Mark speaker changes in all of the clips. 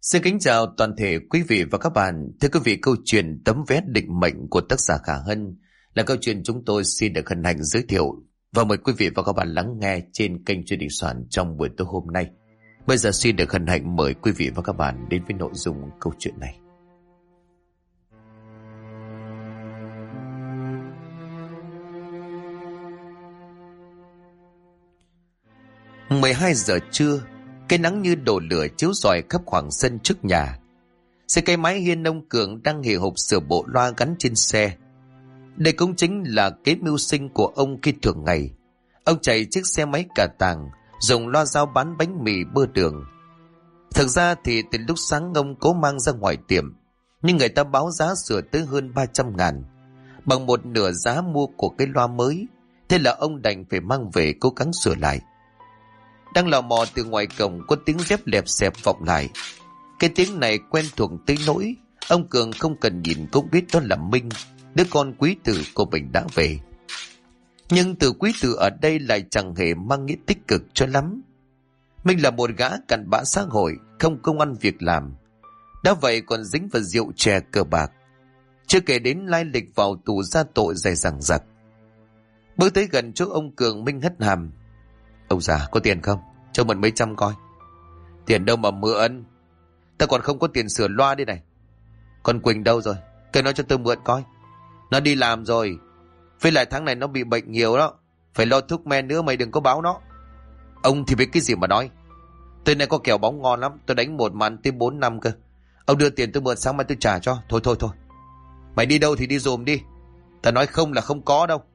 Speaker 1: Xin kính chào toàn thể quý vị và các bạn. Thưa quý vị, câu chuyện Tấm vé định mệnh của tác giả Khả Hân là câu chuyện chúng tôi xin được hân hạnh giới thiệu và mời quý vị và các bạn lắng nghe trên kênh Chuyện Đình Soạn trong buổi tối hôm nay. Bây giờ xin được hân hạnh mời quý vị và các bạn đến với nội dung câu chuyện này. Mười 12 giờ trưa, cái nắng như đổ lửa chiếu rọi khắp khoảng sân trước nhà. Xe cây máy hiên ông Cường đang hì hục sửa bộ loa gắn trên xe. Đây cũng chính là kế mưu sinh của ông khi thường ngày. Ông chạy chiếc xe máy cà tàng, dùng loa dao bán bánh mì bơ đường. Thực ra thì từ lúc sáng ông cố mang ra ngoài tiệm, nhưng người ta báo giá sửa tới hơn 300.000, bằng một nửa giá mua của cái loa mới. Thế là ông đành phải mang về cố gắng sửa lại. Đang lò mò từ ngoài cổng có tiếng dép lẹp xẹp vọng lại. Cái tiếng này quen thuộc tới nỗi ông Cường không cần nhìn cũng biết đó là Minh, đứa con quý tử của mình đã về. Nhưng từ quý tử ở đây lại chẳng hề mang nghĩa tích cực cho lắm. Minh là một gã cặn bã xã hội, không công ăn việc làm, đã vậy còn dính vào rượu chè cờ bạc, chưa kể đến lai lịch vào tù ra tội dày dằng dặc. Bước tới gần chỗ ông Cường, Minh hất hàm: "Ông già có tiền không? Cho mượn mấy trăm coi." "Tiền đâu mà mượn, ta còn không có tiền sửa loa đây này." "Con Quỳnh đâu rồi? Kêu nó cho tôi mượn coi." "Nó đi làm rồi. Với lại tháng này nó bị bệnh nhiều đó, phải lo thuốc men nữa, mày đừng có báo nó." "Ông thì biết cái gì mà nói. Tôi này có kèo bóng ngon lắm, tôi đánh một màn tới 4 năm cơ. Ông đưa tiền tôi mượn, sáng mai tôi trả cho." Thôi. Mày đi đâu thì đi dùm đi. Ta nói không là không có đâu."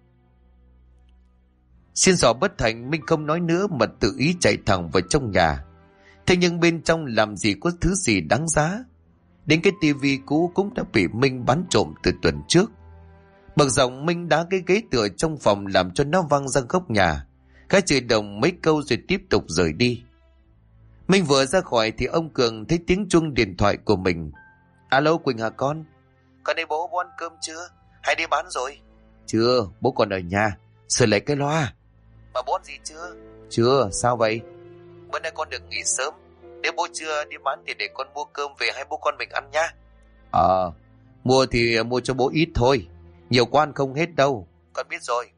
Speaker 1: Xin xỏ bất thành, Minh không nói nữa mà tự ý chạy thẳng vào trong nhà. Thế nhưng bên trong làm gì có thứ gì đáng giá. Đến cái tivi cũ cũng đã bị Minh bán trộm từ tuần trước. Bực dòng, Minh đá cái ghế tựa trong phòng làm cho nó văng ra góc nhà. Cái chửi đồng mấy câu rồi tiếp tục rời đi. Minh vừa ra khỏi thì ông Cường thấy tiếng chuông điện thoại của mình. "Alo Quỳnh hả con? Con đây bố ăn cơm chưa? Hay đi bán rồi?" "Chưa, bố còn ở nhà, sửa lại cái loa." "Mà bố ăn gì chưa?" "Chưa." "Sao vậy?" "Bữa nay con được nghỉ sớm, nếu bố chưa đi bán thì để con mua cơm về hai bố con mình ăn nhá." Mua thì mua cho bố ít thôi, nhiều quá ăn không hết đâu." "Con biết rồi."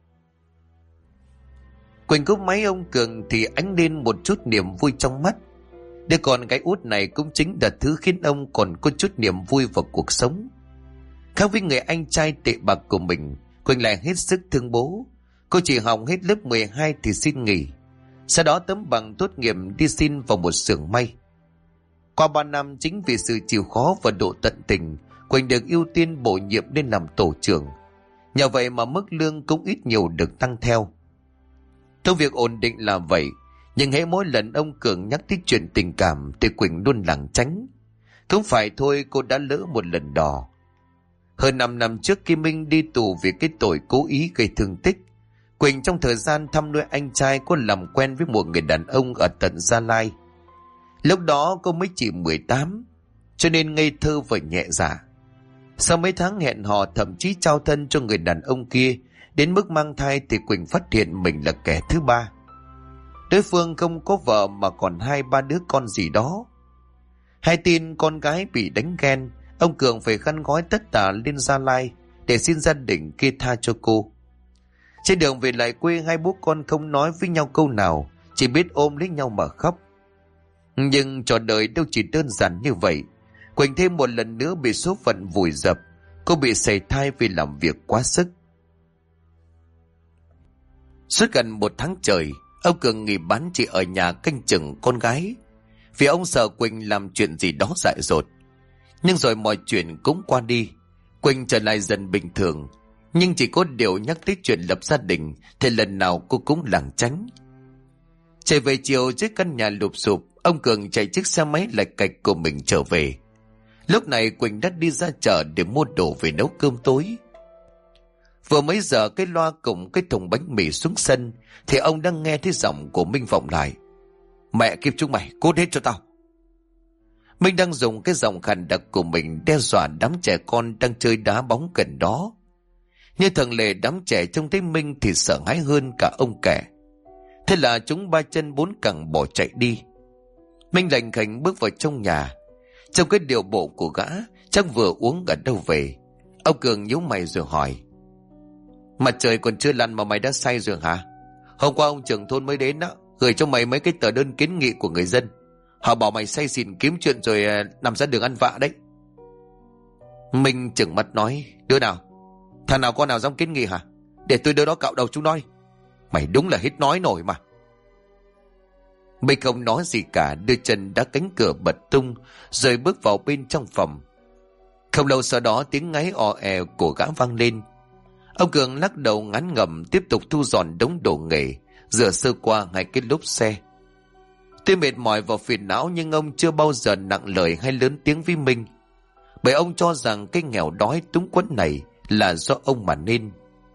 Speaker 1: Quỳnh cúp máy ông Cường thì ánh lên một chút niềm vui trong mắt. Đứa con gái út này cũng chính là thứ khiến ông còn có chút niềm vui vào cuộc sống. Khác với người anh trai tệ bạc của mình, Quỳnh lại hết sức thương bố. Cô chỉ học hết lớp 12 thì xin nghỉ, sau đó tấm bằng tốt nghiệp đi xin vào một xưởng may. Qua 3 năm, chính vì sự chịu khó và độ tận tình, Quỳnh được ưu tiên bổ nhiệm lên làm tổ trưởng. Nhờ vậy mà mức lương cũng ít nhiều được tăng theo. Công việc ổn định là vậy, nhưng hễ mỗi lần ông Cường nhắc tới chuyện tình cảm thì Quỳnh luôn lảng tránh. Không phải thôi, cô đã lỡ một lần đò. Hơn 5 năm trước khi Minh đi tù vì cái tội cố ý gây thương tích, Quỳnh trong thời gian thăm nuôi anh trai có làm quen với một người đàn ông ở tận Gia Lai. Lúc đó cô mới chỉ 18, cho nên ngây thơ và nhẹ dạ. Sau mấy tháng hẹn hò, thậm chí trao thân cho người đàn ông kia, đến mức mang thai, thì Quỳnh phát hiện mình là kẻ thứ ba. Đối phương không có vợ mà còn 2-3 đứa con gì đó. Hay tin con gái bị đánh ghen, ông Cường phải khăn gói tất tả lên Gia Lai để xin gia đình kia tha cho cô. Trên đường về lại quê, hai bố con không nói với nhau câu nào, chỉ biết ôm lấy nhau mà khóc. Nhưng trò đời đâu chỉ đơn giản như vậy. Quỳnh thêm một lần nữa bị số phận vùi dập. Cô bị sảy thai vì làm việc quá sức. Suốt gần 1 tháng trời, ông Cường nghỉ bán, chỉ ở nhà canh chừng con gái, vì ông sợ Quỳnh làm chuyện gì đó dại dột. Nhưng rồi mọi chuyện cũng qua đi. Quỳnh trở lại dần bình thường, nhưng chỉ có điều nhắc tới chuyện lập gia đình thì lần nào cô cũng lảng tránh. Chạy về chiều, trước căn nhà lụp xụp, ông Cường chạy chiếc xe máy lạch cạch của mình trở về. Lúc này Quỳnh đã đi ra chợ để mua đồ về nấu cơm tối. Vừa mấy giờ, cái loa cùng cái thùng bánh mì xuống sân thì ông đang nghe thấy giọng của Minh vọng lại: "Mẹ kiếp chúng mày, cút hết cho tao." Minh đang dùng cái giọng khàn đặc của mình đe dọa đám trẻ con đang chơi đá bóng gần đó. Như thường lệ, đám trẻ trông thấy Minh thì sợ hãi hơn cả ông kẻ. Thế là chúng 3 chân 4 cẳng bỏ chạy đi. Minh lành khành bước vào trong nhà. Trong cái điệu bộ của gã chắc vừa uống ở đâu về. Ông Cường nhíu mày rồi hỏi: Mặt trời còn chưa lặn mà mày đã say rồi hả? Hôm qua ông trưởng thôn mới đến đó, gửi cho mày mấy cái tờ đơn kiến nghị của người dân. Họ bảo mày say xỉn kiếm chuyện rồi nằm ra đường ăn vạ đấy. Minh trừng mắt nói: Đứa nào? Thằng nào con nào dám kiến nghị hả? Để tôi đưa đó cạo đầu chúng nói. Mày đúng là hết nói nổi mà. Minh không nói gì cả, đưa chân đá cánh cửa bật tung rồi bước vào bên trong phòng. Không lâu sau đó tiếng ngáy ò è của gã vang lên. Ông Cường lắc đầu ngán ngẩm tiếp tục thu dọn đống đồ nghề, rửa sơ qua ngay cái lốp xe. Tuy mệt mỏi và phiền não nhưng ông chưa bao giờ nặng lời hay lớn tiếng với Minh, bởi ông cho rằng cái nghèo đói túng quẫn này là do ông mà nên.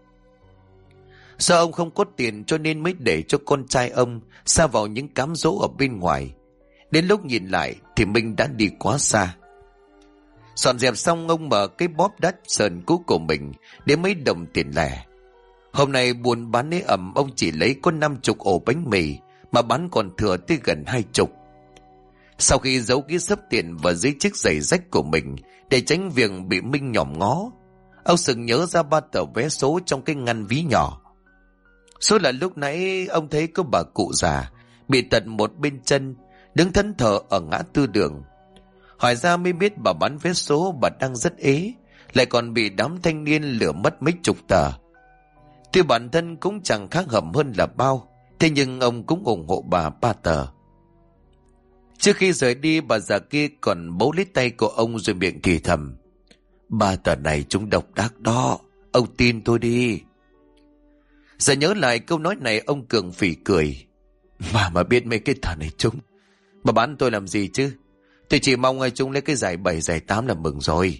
Speaker 1: Do ông không có tiền cho nên mới để cho con trai ông sa vào những cám dỗ ở bên ngoài. Đến lúc nhìn lại thì Minh đã đi quá xa. Dọn dẹp xong, ông mở cái bóp đắt sờn cũ của mình để mấy đồng tiền lẻ. Hôm nay buôn bán ế ẩm, ông chỉ lấy có 50 ổ bánh mì mà bán còn thừa tới gần 20. Sau khi giấu cái xấp tiền vào dưới chiếc giày rách của mình để tránh việc bị Minh nhòm ngó, ông sực nhớ ra 3 tờ vé số trong cái ngăn ví nhỏ. Số là lúc nãy ông thấy có bà cụ già bị tật một bên chân, đứng thẫn thờ ở ngã tư đường. Hỏi ra mới biết bà bán vé số bà đang rất ế, lại còn bị đám thanh niên lừa mất mấy chục tờ. Tuy bản thân cũng chẳng khác hầm hơn là bao, thế nhưng ông cũng ủng hộ bà 3 tờ. Trước khi rời đi, bà già kia còn bấu lấy tay của ông rồi miệng thì thầm: 3 tờ này chúng độc đắc đó, ông tin tôi đi. Giờ nhớ lại câu nói này, ông Cường phỉ cười: mà biết mấy cái tờ này chúng, bà bán tôi làm gì chứ? Tôi chỉ mong chúng lấy cái giải 7 giải 8 là mừng rồi.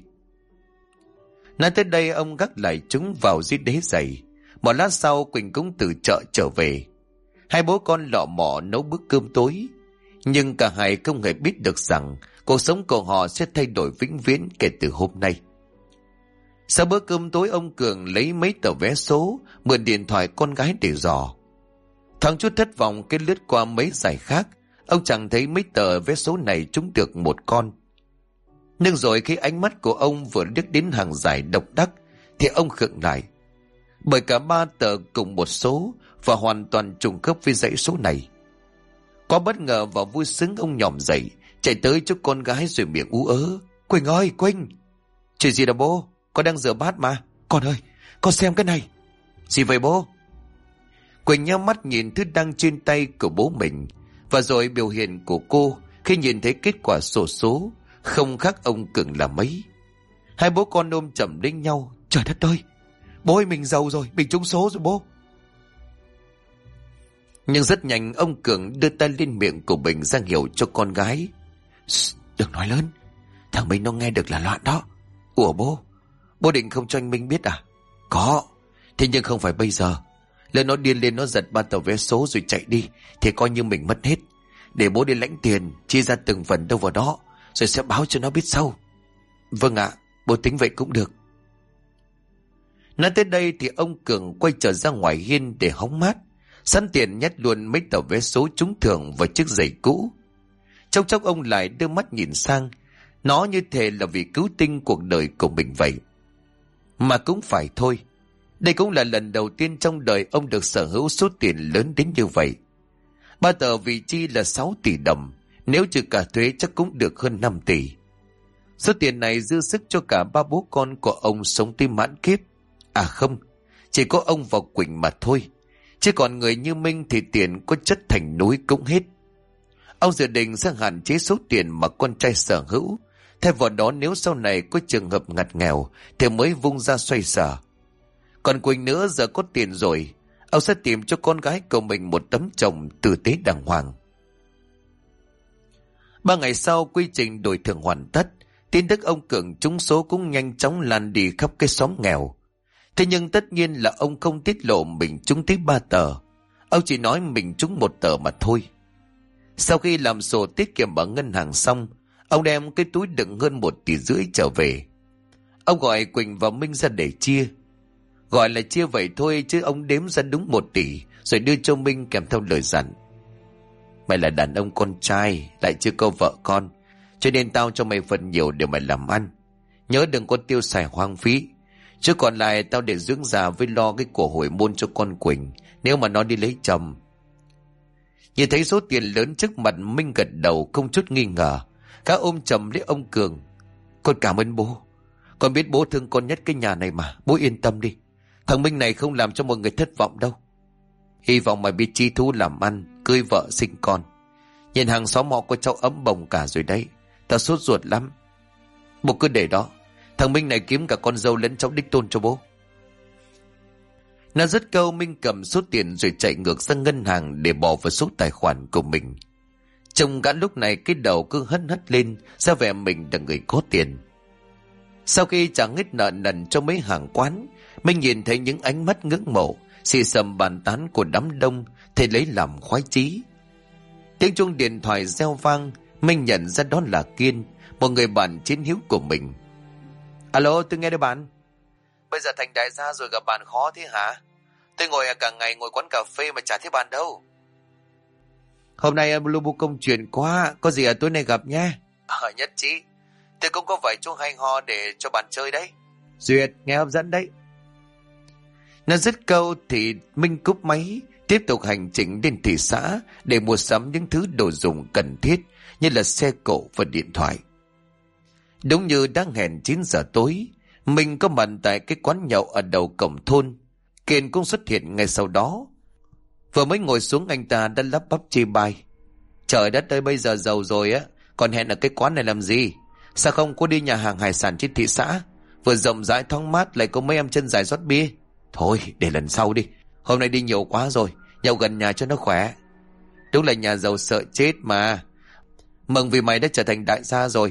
Speaker 1: Nói tới đây ông gác lại chúng vào dưới đế giày. Một lát sau Quỳnh cũng từ chợ trở về. Hai bố con lọ mọ nấu bữa cơm tối, nhưng cả hai không hề biết được rằng cuộc sống của họ sẽ thay đổi vĩnh viễn kể từ hôm nay. Sau bữa cơm tối, ông Cường lấy mấy tờ vé số, mượn điện thoại con gái để dò. Thoáng chút thất vọng cái lướt qua mấy giải khác, ông chẳng thấy mấy tờ vé số này trúng được một con. Nhưng rồi khi ánh mắt của ông vừa liếc đến hàng giải độc đắc thì ông khựng lại, bởi cả 3 tờ cùng một số và hoàn toàn trùng khớp với dãy số này. Có bất ngờ và vui sướng, ông nhòm dậy chạy tới chỗ con gái rồi miệng ú ớ: Quỳnh ơi, Quỳnh! Chuyện gì đó bố? Con đang rửa bát mà. Con ơi, con xem cái này. Gì vậy bố? Quỳnh nhắm mắt nhìn thứ đang trên tay của bố mình, và rồi biểu hiện của cô khi nhìn thấy kết quả xổ số không khác ông Cường là mấy. Hai bố con ôm chầm lấy nhau: Trời đất ơi, bố ơi, mình giàu rồi, mình trúng số rồi bố. Nhưng rất nhanh ông Cường đưa tay lên miệng của mình ra hiệu cho con gái: Đừng nói lớn, thằng Minh nó nghe được là loạn đó. Ủa bố định không cho anh Minh biết à? Có, thế nhưng không phải bây giờ. Lỡ nó điên lên, nó giật 3 tờ vé số rồi chạy đi thì coi như mình mất hết. Để bố đi lãnh tiền, chia ra từng phần đâu vào đó, rồi sẽ báo cho nó biết sau. Vâng ạ, bố tính vậy cũng được. Nói tới đây thì ông Cường quay trở ra ngoài hiên để hóng mát, sẵn tiền nhét luôn mấy tờ vé số trúng thưởng vào chiếc giày cũ. Trong chốc ông lại đưa mắt nhìn sang, nó như thể là vì cứu tinh cuộc đời của mình vậy. Mà cũng phải thôi, đây cũng là lần đầu tiên trong đời ông được sở hữu số tiền lớn đến như vậy. 3 tờ vị chi là 6 tỷ đồng, nếu trừ cả thuế chắc cũng được hơn 5 tỷ. Số tiền này dư sức cho cả 3 bố con của ông sống tới mãn kiếp. À không, chỉ có ông và Quỳnh mà thôi. Chứ còn người như Minh thì tiền có chất thành núi cũng hết. Ông dự định sẽ hạn chế số tiền mà con trai sở hữu. Thay vào đó, nếu sau này có trường hợp ngặt nghèo thì mới vung ra xoay sở. Còn Quỳnh nữa, giờ có tiền rồi, ông sẽ tìm cho con gái của mình một tấm chồng tử tế đàng hoàng. 3 ngày sau, quy trình đổi thưởng hoàn tất. Tin tức ông Cường trúng số cũng nhanh chóng lan đi khắp cái xóm nghèo. Thế nhưng tất nhiên là ông không tiết lộ mình trúng tới 3 tờ. Ông chỉ nói mình trúng 1 tờ mà thôi. Sau khi làm sổ tiết kiệm ở ngân hàng xong, ông đem cái túi đựng hơn 1,5 tỷ trở về. Ông gọi Quỳnh và Minh ra để chia. Gọi là chia vậy thôi chứ ông đếm ra đúng 1 tỷ rồi đưa cho Minh kèm theo lời dặn: Mày là đàn ông con trai, lại chưa có vợ con, cho nên tao cho mày phần nhiều để mày làm ăn. Nhớ đừng có tiêu xài hoang phí. Chứ còn lại tao để dưỡng già với lo cái của hồi môn cho con Quỳnh nếu mà nó đi lấy chồng. Nhìn thấy số tiền lớn trước mặt, Minh gật đầu không chút nghi ngờ. Gã ôm chầm lấy ông Cường. Con cảm ơn bố. Con biết bố thương con nhất cái nhà này mà. Bố yên tâm đi. Thằng Minh này không làm cho mọi người thất vọng đâu. Hy vọng mày biết chi thú làm ăn, cưới vợ sinh con. Nhìn hàng xóm họ có cháu ấm bồng cả rồi đấy. Tao sốt ruột lắm. Bố cứ để đó. Thằng Minh này kiếm cả con dâu lẫn cháu đích tôn cho bố. Nó dứt câu, Minh cầm số tiền rồi chạy ngược sang ngân hàng để bỏ vào số tài khoản của mình. Trông gã lúc này cái đầu cứ hất hất lên, ra vẻ mình là người có tiền. Sau khi trả hết nợ nần cho mấy hàng quán, Minh nhìn thấy những ánh mắt ngưỡng mộ, xì xầm bàn tán của đám đông, thì lấy làm khoái chí. Tiếng chuông điện thoại reo vang, Minh nhận ra đó là Kiên, một người bạn chiến hữu của mình. Alo, tôi nghe đây bạn. Bây giờ thành đại gia rồi gặp bạn khó thế hả? Tôi ngồi cả ngày ngồi quán cà phê mà chả thấy bạn đâu. Hôm nay em lu bu công chuyện quá, có gì ở tối nay gặp nhé. Nhất trí. Tôi cũng có vài chỗ hay ho để cho bạn chơi đấy. Duyệt, nghe hấp dẫn đấy. Nó dứt câu thì Minh cúp máy, tiếp tục hành trình đến thị xã để mua sắm những thứ đồ dùng cần thiết như là xe cộ và điện thoại. Đúng như đã hẹn 9 giờ tối, Minh có mặt tại cái quán nhậu ở đầu cổng thôn. Kiên cũng xuất hiện ngay sau đó. Vừa mới ngồi xuống anh ta đã lắp bắp chê bai. Trời đất ơi, bây giờ giàu rồi á, còn hẹn ở cái quán này làm gì? Sao không có đi nhà hàng hải sản trên thị xã? Vừa rộng rãi thoáng mát lại có mấy em chân dài rót bia. Thôi để lần sau đi, hôm nay đi nhiều quá rồi, nhậu gần nhà cho nó khỏe. Đúng là nhà giàu sợ chết mà. Mừng vì mày đã trở thành đại gia rồi.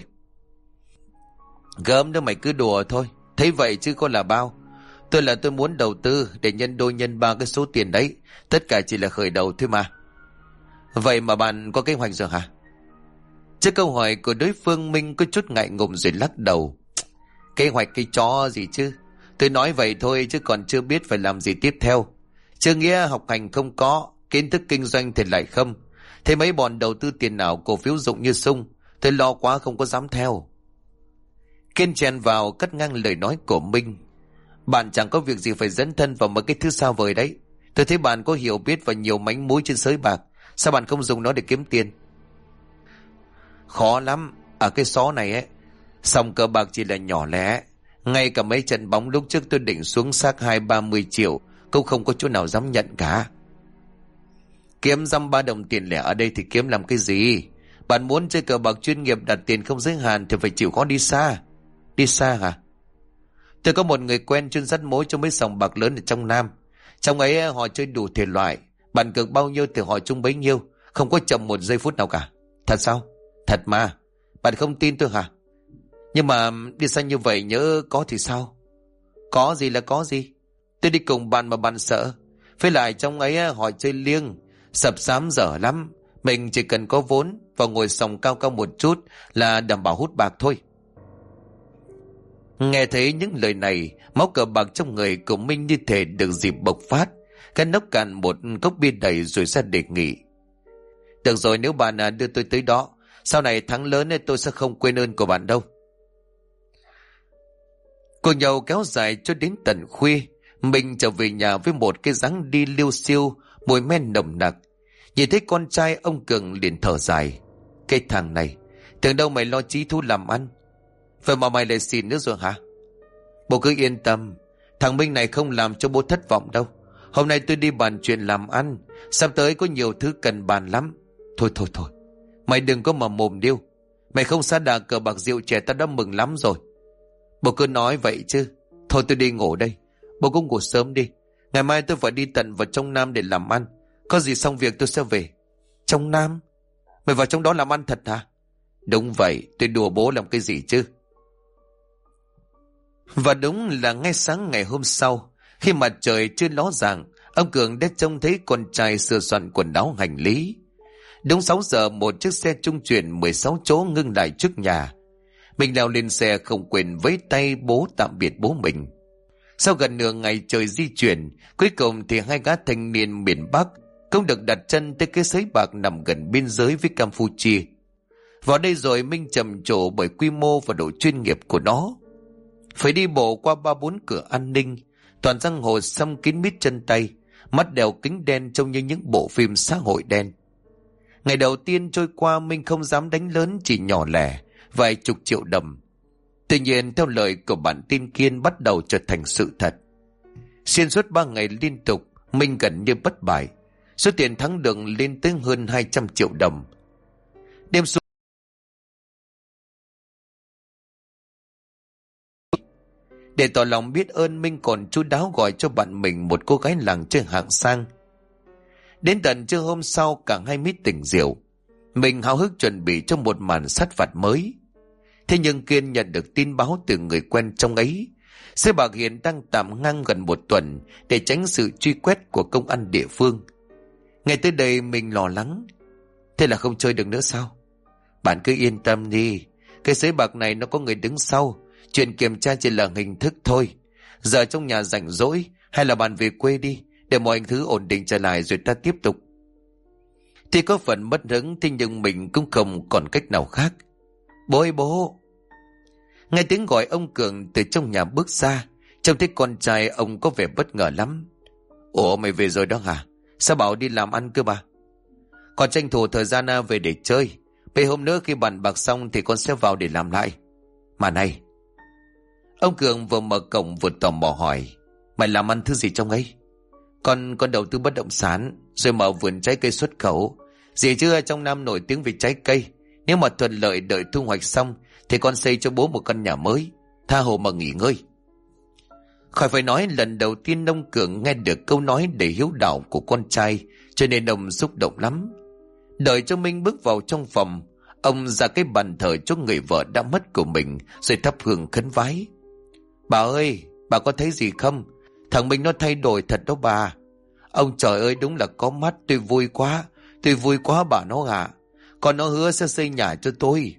Speaker 1: Gớm đó, mày cứ đùa thôi, thấy vậy chứ có là bao. Tôi muốn đầu tư để nhân đôi nhân ba cái số tiền đấy. Tất cả chỉ là khởi đầu thôi mà. Vậy mà bạn có kế hoạch rồi hả? Trước câu hỏi của đối phương, Minh có chút ngại ngùng rồi lắc đầu. Kế hoạch cái chó gì chứ. Tôi nói vậy thôi chứ còn chưa biết phải làm gì tiếp theo. Chưa nghĩa học hành không có, kiến thức kinh doanh thì lại không. Thế mấy bọn đầu tư tiền nào cổ phiếu dụng như sung. Tôi lo quá không có dám theo. Kiên chèn vào cắt ngang lời nói của Minh. Bạn chẳng có việc gì phải dẫn thân vào một cái thứ xa vời đấy. Tôi thấy bạn có hiểu biết và nhiều mánh mối trên sới bạc. Sao bạn không dùng nó để kiếm tiền? Khó lắm. Ở cái xó này ấy, sòng cờ bạc chỉ là nhỏ lẻ. Ngay cả mấy trận bóng lúc trước tôi định xuống xác 20-30 triệu cũng không có chỗ nào dám nhận cả. Kiếm dăm 3 đồng tiền lẻ ở đây thì kiếm làm cái gì? Bạn muốn chơi cờ bạc chuyên nghiệp đặt tiền không giới hạn thì phải chịu khó đi xa. Đi xa hả? Tôi có một người quen chuyên dắt mối cho mấy sòng bạc lớn ở trong Nam. Trong ấy họ chơi đủ thể loại. Bạn cược bao nhiêu thì họ chung bấy nhiêu, không có chậm một giây phút nào cả. Thật sao? Thật mà. Bạn không tin tôi hả? Nhưng mà đi xa như vậy nhớ có thì sao? Có gì là có gì? Tôi đi cùng bạn mà bạn sợ. Với lại trong ấy họ chơi liêng, sập xám dở lắm. Mình chỉ cần có vốn và ngồi sòng cao cao một chút là đảm bảo hút bạc thôi. Nghe thấy những lời này, máu cờ bạc trong người của Minh như thể được dịp bộc phát. Cái nốc cạn một cốc bia đầy rồi ra đề nghị. Được rồi, nếu bạn đưa tôi tới đó, sau này thắng lớn tôi sẽ không quên ơn của bạn đâu. Cuộc nhậu kéo dài cho đến tận khuya. Minh trở về nhà với một cái dáng đi liêu xiêu, mùi men nồng nặc. Nhìn thấy con trai, ông Cường liền thở dài. Cái thằng này, tưởng đâu mày lo chí thú làm ăn, vậy mà mày lại xỉn nữa rồi hả? Bố cứ yên tâm, thằng Minh này không làm cho bố thất vọng đâu. Hôm nay tôi đi bàn chuyện làm ăn, sắp tới có nhiều thứ cần bàn lắm. Thôi, mày đừng có mà mồm điêu. Mày không sa đà cờ bạc rượu chè tao đã mừng lắm rồi. Bố cứ nói vậy chứ. Thôi tôi đi ngủ đây. Bố cũng ngủ sớm đi. Ngày mai tôi phải đi tận vào trong Nam để làm ăn. Có gì xong việc tôi sẽ về. Trong Nam? Mày vào trong đó làm ăn thật hả? Đúng vậy, tôi đùa bố làm cái gì chứ. Và đúng là ngay sáng ngày hôm sau, khi mặt trời chưa ló dạng, ông Cường đã trông thấy con trai sửa soạn quần áo hành lý. Đúng 6 giờ, một chiếc xe trung chuyển 16 chỗ ngưng lại trước nhà. Mình leo lên xe không quên vẫy tay bố tạm biệt bố mình. Sau gần nửa ngày trời di chuyển, cuối cùng thì hai gã thanh niên miền Bắc cũng được đặt chân tới cái sới bạc nằm gần biên giới với Campuchia. Vào đây rồi Minh trầm trồ bởi quy mô và độ chuyên nghiệp của nó. Phải đi bộ qua 3-4 cửa an ninh, toàn răng hồ xăm kín mít chân tay, mắt đeo kính đen trông như những bộ phim xã hội đen. Ngày đầu tiên trôi qua Minh không dám đánh lớn, chỉ nhỏ lẻ, vài chục triệu đồng. Tuy nhiên theo lời của bản tin Kiên bắt đầu trở thành sự thật. Xuyên suốt 3 ngày liên tục, Minh gần như bất bại. Số tiền thắng được lên tới hơn 200 triệu đồng. Đêm xuống để tỏ lòng biết ơn, Minh còn chu đáo gọi cho bạn mình một cô gái làng chơi hạng sang. Đến tận trưa hôm sau, cả hai mít tỉnh rượu. Mình háo hức chuẩn bị cho một màn sát phạt mới. Thế nhưng Kiên nhận được tin báo từ người quen trong ấy, sếp Bạc Hiền đang tạm ngang gần 1 tuần để tránh sự truy quét của công an địa phương. Ngay tới đây mình lo lắng. Thế là không chơi được nữa sao? Bạn cứ yên tâm đi, cái sới bạc này nó có người đứng sau. Chuyện kiểm tra chỉ là hình thức thôi. Giờ trong nhà rảnh rỗi, hay là bạn về quê đi, để mọi thứ ổn định trở lại rồi ta tiếp tục. Thì có phần mất hứng, thế nhưng mình cũng không còn cách nào khác. Bố ơi bố! Nghe tiếng gọi ông Cường từ trong nhà bước ra, trông thấy con trai ông có vẻ bất ngờ lắm. Ủa mày về rồi đó hả? Sao bảo đi làm ăn cơ mà? Con tranh thủ thời gian về để chơi. Bây hôm nữa khi bàn bạc xong thì con sẽ vào để làm lại. Mà này! Ông Cường vừa mở cổng vừa tò mò hỏi. Mày làm ăn thứ gì trong ấy? Con đầu tư bất động sản, rồi mở vườn trái cây xuất khẩu. Gì chứ trong Nam nổi tiếng về trái cây. Nếu mà thuận lợi đợi thu hoạch xong thì con xây cho bố một căn nhà mới, tha hồ mà nghỉ ngơi. Khỏi phải nói, lần đầu tiên ông Cường nghe được câu nói đầy hiếu đạo của con trai, cho nên ông xúc động lắm. Đợi cho Minh bước vào trong phòng, ông ra cái bàn thờ cho người vợ đã mất của mình, rồi thắp hương khấn vái. Bà ơi, bà có thấy gì không? Thằng Minh nó thay đổi thật đó bà. Ông trời ơi, đúng là có mắt, tôi vui quá bà nó ạ. Còn nó hứa sẽ xây nhà cho tôi.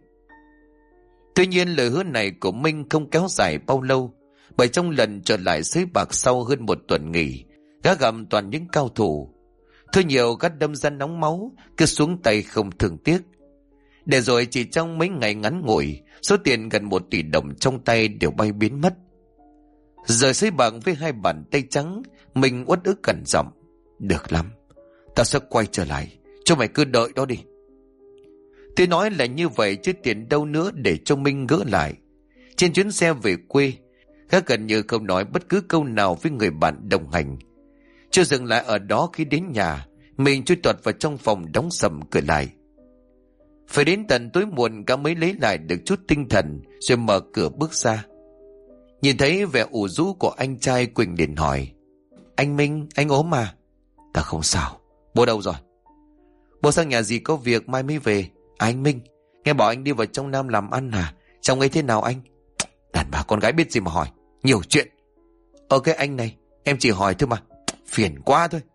Speaker 1: Tuy nhiên lời hứa này của Minh không kéo dài bao lâu, bởi trong lần trở lại sới bạc sau hơn 1 tuần nghỉ, gã gặp toàn những cao thủ. Thôi nhiều gã đâm ra nóng máu, cứ xuống tay không thương tiếc. Để rồi chỉ trong mấy ngày ngắn ngủi, số tiền gần 1 tỷ đồng trong tay đều bay biến mất. Rời sới bạc với 2 bàn tay trắng, Minh uất ức cẩn giọng. Được lắm, tao sẽ quay trở lại, cho mày cứ đợi đó đi. Tôi nói là như vậy chứ tiền đâu nữa để cho Minh gỡ lại. Trên chuyến xe về quê, gã gần như không nói bất cứ câu nào với người bạn đồng hành. Chưa dừng lại ở đó, khi đến nhà, mình chui toạt vào trong phòng đóng sầm cửa lại. Phải đến tận tối muộn gã mới lấy lại được chút tinh thần, rồi mở cửa bước ra. Nhìn thấy vẻ ủ rũ của anh trai, Quỳnh liền hỏi. Anh Minh, anh ốm mà? Ta không sao. Bố đâu rồi? Bố sang nhà dì có việc, mai mới về. Anh Minh, nghe bảo anh đi vào trong Nam làm ăn à? Trong ấy thế nào anh? Đàn bà con gái biết gì mà hỏi, nhiều chuyện. Ok anh này, em chỉ hỏi thôi mà, phiền quá thôi.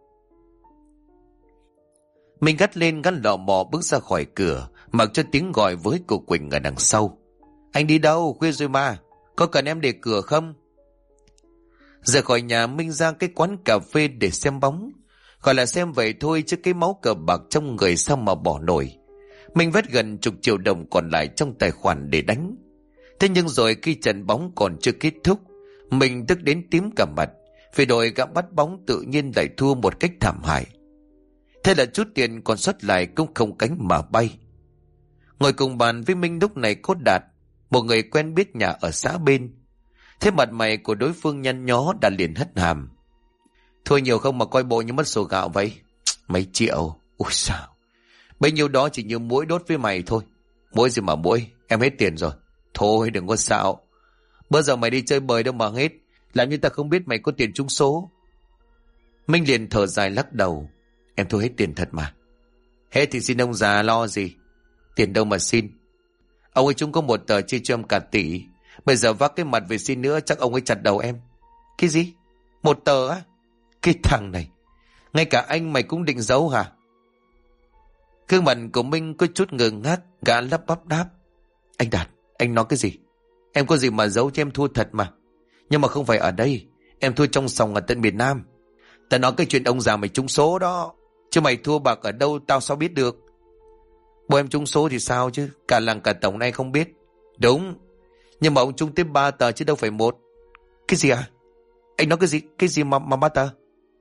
Speaker 1: Mình gắt lên gắn lọ mò bước ra khỏi cửa, mặc cho tiếng gọi với cô Quỳnh ở đằng sau. Anh đi đâu, khuya rồi mà, có cần em để cửa không? Rời khỏi nhà, Minh ra cái quán cà phê để xem bóng. Gọi là xem vậy thôi chứ cái máu cờ bạc trong người sao mà bỏ nổi. Mình vét gần chục triệu đồng còn lại trong tài khoản để đánh. Thế nhưng rồi khi trận bóng còn chưa kết thúc, mình tức đến tím cả mặt, vì đội gã bắt bóng tự nhiên lại thua một cách thảm hại. Thế là chút tiền còn sót lại cũng không cánh mà bay. Ngồi cùng bàn với Minh lúc này có Đạt, một người quen biết nhà ở xã bên. Thế mặt mày của đối phương nhăn nhó, đã liền hất hàm. Thôi nhiều không mà coi bộ như mất sổ gạo vậy. Mấy triệu, ui sao, bấy nhiêu đó chỉ như muỗi đốt với mày thôi. Muỗi gì mà muỗi, em hết tiền rồi. Thôi đừng có xạo, bữa giờ mày đi chơi bời đâu mà hết, làm như ta không biết mày có tiền trúng số. Minh liền thở dài lắc đầu. Em thua hết tiền thật mà. Hết thì xin ông già lo gì, tiền đâu mà xin. Ông ấy chúng có một tờ chia cho em cả tỷ, bây giờ vác cái mặt về xin nữa chắc ông ấy chặt đầu em. Cái gì? Một tờ á? Cái thằng này, ngay cả anh mày cũng định giấu hả? Gương mặt của Minh có chút ngơ ngác, gã lắp bắp đáp. Anh Đạt, anh nói cái gì? Em có gì mà giấu, cho em thua thật mà. Nhưng mà không phải ở đây, em thua trong sòng ở tận miền Nam. Ta nói cái chuyện ông già mày trúng số đó, chứ mày thua bạc ở đâu tao sao biết được. Bố em trúng số thì sao chứ, cả làng cả tổng này không biết. Đúng, nhưng mà ông trúng tới 3 tờ chứ đâu phải một. Cái gì à? Anh nói cái gì mà 3 tờ?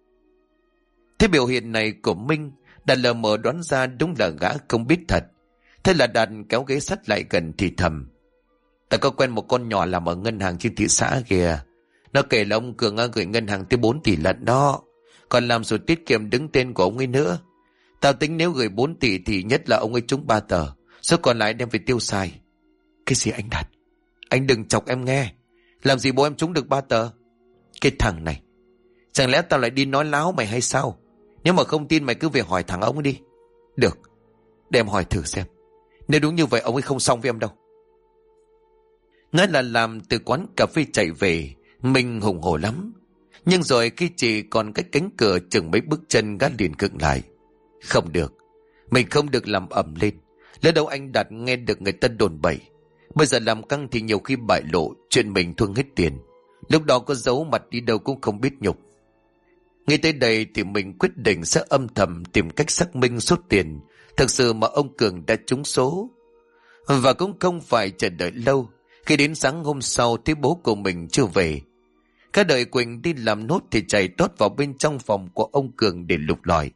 Speaker 1: Thế biểu hiện này của Minh, Đạt lờ mờ đoán ra đúng là gã không biết thật. Thế là Đạt kéo ghế sắt lại gần thì thầm: Ta có quen một con nhỏ làm ở ngân hàng trên thị xã kìa. Nó kể là ông Cường gửi ngân hàng tới 4 tỷ lận đó. Còn làm sổ tiết kiệm đứng tên của ông ấy nữa. Tao tính nếu gửi 4 tỷ thì nhất là ông ấy trúng 3 tờ, số còn lại đem về tiêu xài. Cái gì anh Đạt? Anh đừng chọc em nghe. Làm gì bố em trúng được 3 tờ? Cái thằng này, chẳng lẽ tao lại đi nói láo mày hay sao? Nếu mà không tin mày cứ về hỏi thằng ông ấy đi. Được, để em hỏi thử xem. Nếu đúng như vậy ông ấy không xong với em đâu. Nói là làm từ quán cà phê chạy về, mình hùng hổ lắm. Nhưng rồi khi chỉ còn cách cánh cửa chừng mấy bước chân, gã liền khựng lại. Không được, mình không được làm ầm lên. Lỡ đâu anh Đạt nghe được người ta đồn bậy. Bây giờ làm căng thì nhiều khi bại lộ chuyện mình thua hết tiền. Lúc đó có giấu mặt đi đâu cũng không biết nhục. Ngay tới đây thì mình quyết định sẽ âm thầm tìm cách xác minh số tiền thực sự mà ông Cường đã trúng số. Và cũng không phải chờ đợi lâu. Khi đến sáng hôm sau thấy bố của mình chưa về, cả đợi Quỳnh đi làm nốt thì chạy tót vào bên trong phòng của ông Cường để lục lọi.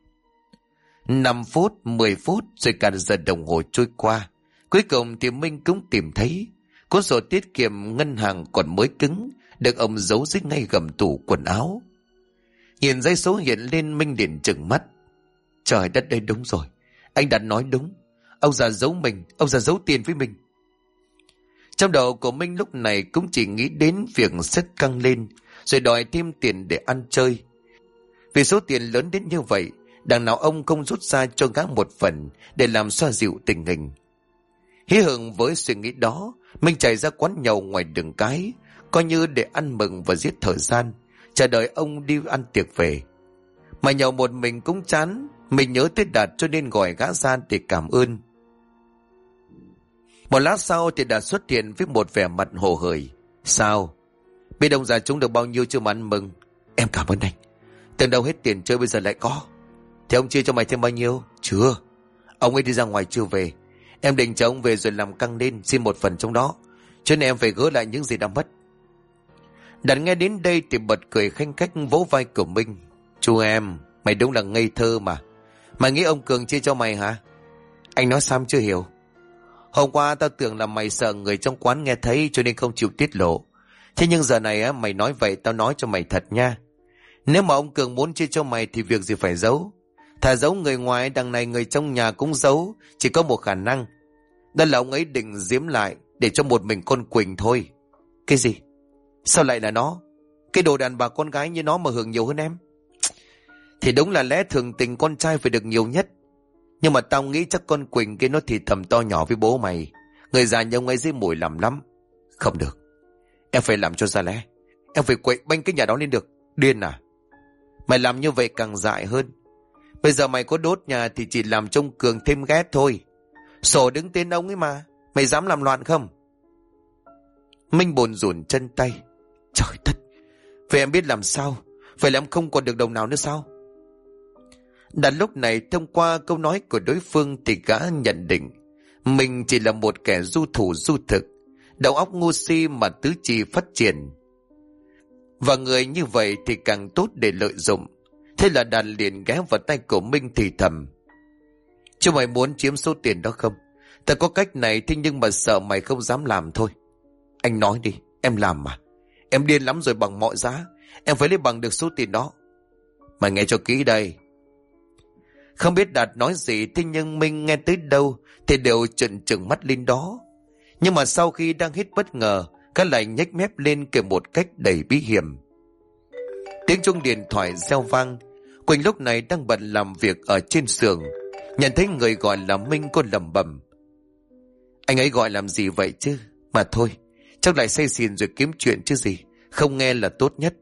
Speaker 1: 5 phút, 10 phút rồi cả giờ đồng hồ trôi qua. Cuối cùng thì Minh cũng tìm thấy cuốn sổ tiết kiệm ngân hàng còn mới cứng, được ông giấu dưới ngay gầm tủ quần áo. Nhìn dãy số hiện lên, Minh liền trừng mắt. Trời đất ơi, đúng rồi, anh đã nói đúng. Ông già giấu mình, ông già giấu tiền với mình. Trong đầu của Minh lúc này cũng chỉ nghĩ đến việc sét căng lên rồi đòi thêm tiền để ăn chơi. Vì số tiền lớn đến như vậy, đằng nào ông không rút ra cho gã một phần để làm xoa dịu tình hình. Hí hửng với suy nghĩ đó, Minh chạy ra quán nhậu ngoài đường cái, coi như để ăn mừng và giết thời gian, chờ đợi ông đi ăn tiệc về. Mà nhậu một mình cũng chán, mình nhớ tới Đạt cho nên gọi gã ra để cảm ơn. Một lát sau thì Đạt xuất hiện với một vẻ mặt hồ hởi. Sao? Biết ông già chúng được bao nhiêu chưa mà ăn mừng? Em cảm ơn anh. Từ đâu hết tiền chơi bây giờ lại có. Thì ông chia cho mày thêm bao nhiêu? Chưa. Ông ấy đi ra ngoài chưa về. Em định chờ ông về rồi làm căng lên xin một phần trong đó, cho nên em phải gỡ lại những gì đã mất. Đạt nghe đến đây thì bật cười khanh khách vỗ vai của Minh. Chú em, mày đúng là ngây thơ mà. Mày nghĩ ông Cường chia cho mày hả? Anh nói sao chưa hiểu? Hôm qua tao tưởng là mày sợ người trong quán nghe thấy cho nên không chịu tiết lộ. Thế nhưng giờ này á, mày nói vậy tao nói cho mày thật nha. Nếu mà ông Cường muốn chia cho mày thì việc gì phải giấu. Thà giấu người ngoài, đằng này người trong nhà cũng giấu. Chỉ có một khả năng, đó là ông ấy định giếm lại để cho một mình con Quỳnh thôi. Cái gì? Sao lại là nó? Cái đồ đàn bà con gái như nó mà hưởng nhiều hơn em? Thì đúng là lẽ thường tình con trai phải được nhiều nhất. Nhưng mà tao nghĩ chắc con Quỳnh kia nó thì thầm to nhỏ với bố mày. Người già như ông ấy dưới mùi làm lắm. Không được, em phải làm cho ra lẽ. Em phải quậy banh cái nhà đó lên được. Điên à? Mày làm như vậy càng dại hơn. Bây giờ mày có đốt nhà thì chỉ làm trông Cường thêm ghét thôi. Sổ đứng tên ông ấy mà. Mày dám làm loạn không? Minh bồn rủn chân tay. Trời đất, vậy em biết làm sao? Vậy là em không còn được đồng nào nữa sao? Đạt lúc này thông qua câu nói của đối phương thì gã nhận định mình chỉ là một kẻ du thủ du thực, đầu óc ngu si mà tứ chi phát triển. Và người như vậy thì càng tốt để lợi dụng. Thế là Đạt liền ghé vào tay của Minh thì thầm. Chứ mày muốn chiếm số tiền đó không? Ta có cách này, thế nhưng mà sợ mày không dám làm thôi. Anh nói đi, em làm mà. Em điên lắm rồi, bằng mọi giá em phải lấy bằng được số tiền đó. Mày nghe cho kỹ đây. Không biết Đạt nói gì, thế nhưng Minh nghe tới đâu thì đều trừng mắt lên đó. Nhưng mà sau khi đang hít bất ngờ, các lại nhếch mép lên kể một cách đầy bí hiểm. Tiếng chuông điện thoại reo vang. Quỳnh lúc này đang bận làm việc ở trên xưởng, nhận thấy người gọi là Minh, cô lẩm bẩm. Anh ấy gọi làm gì vậy chứ? Mà thôi, chắc lại say xỉn rồi kiếm chuyện chứ gì. Không nghe là tốt nhất.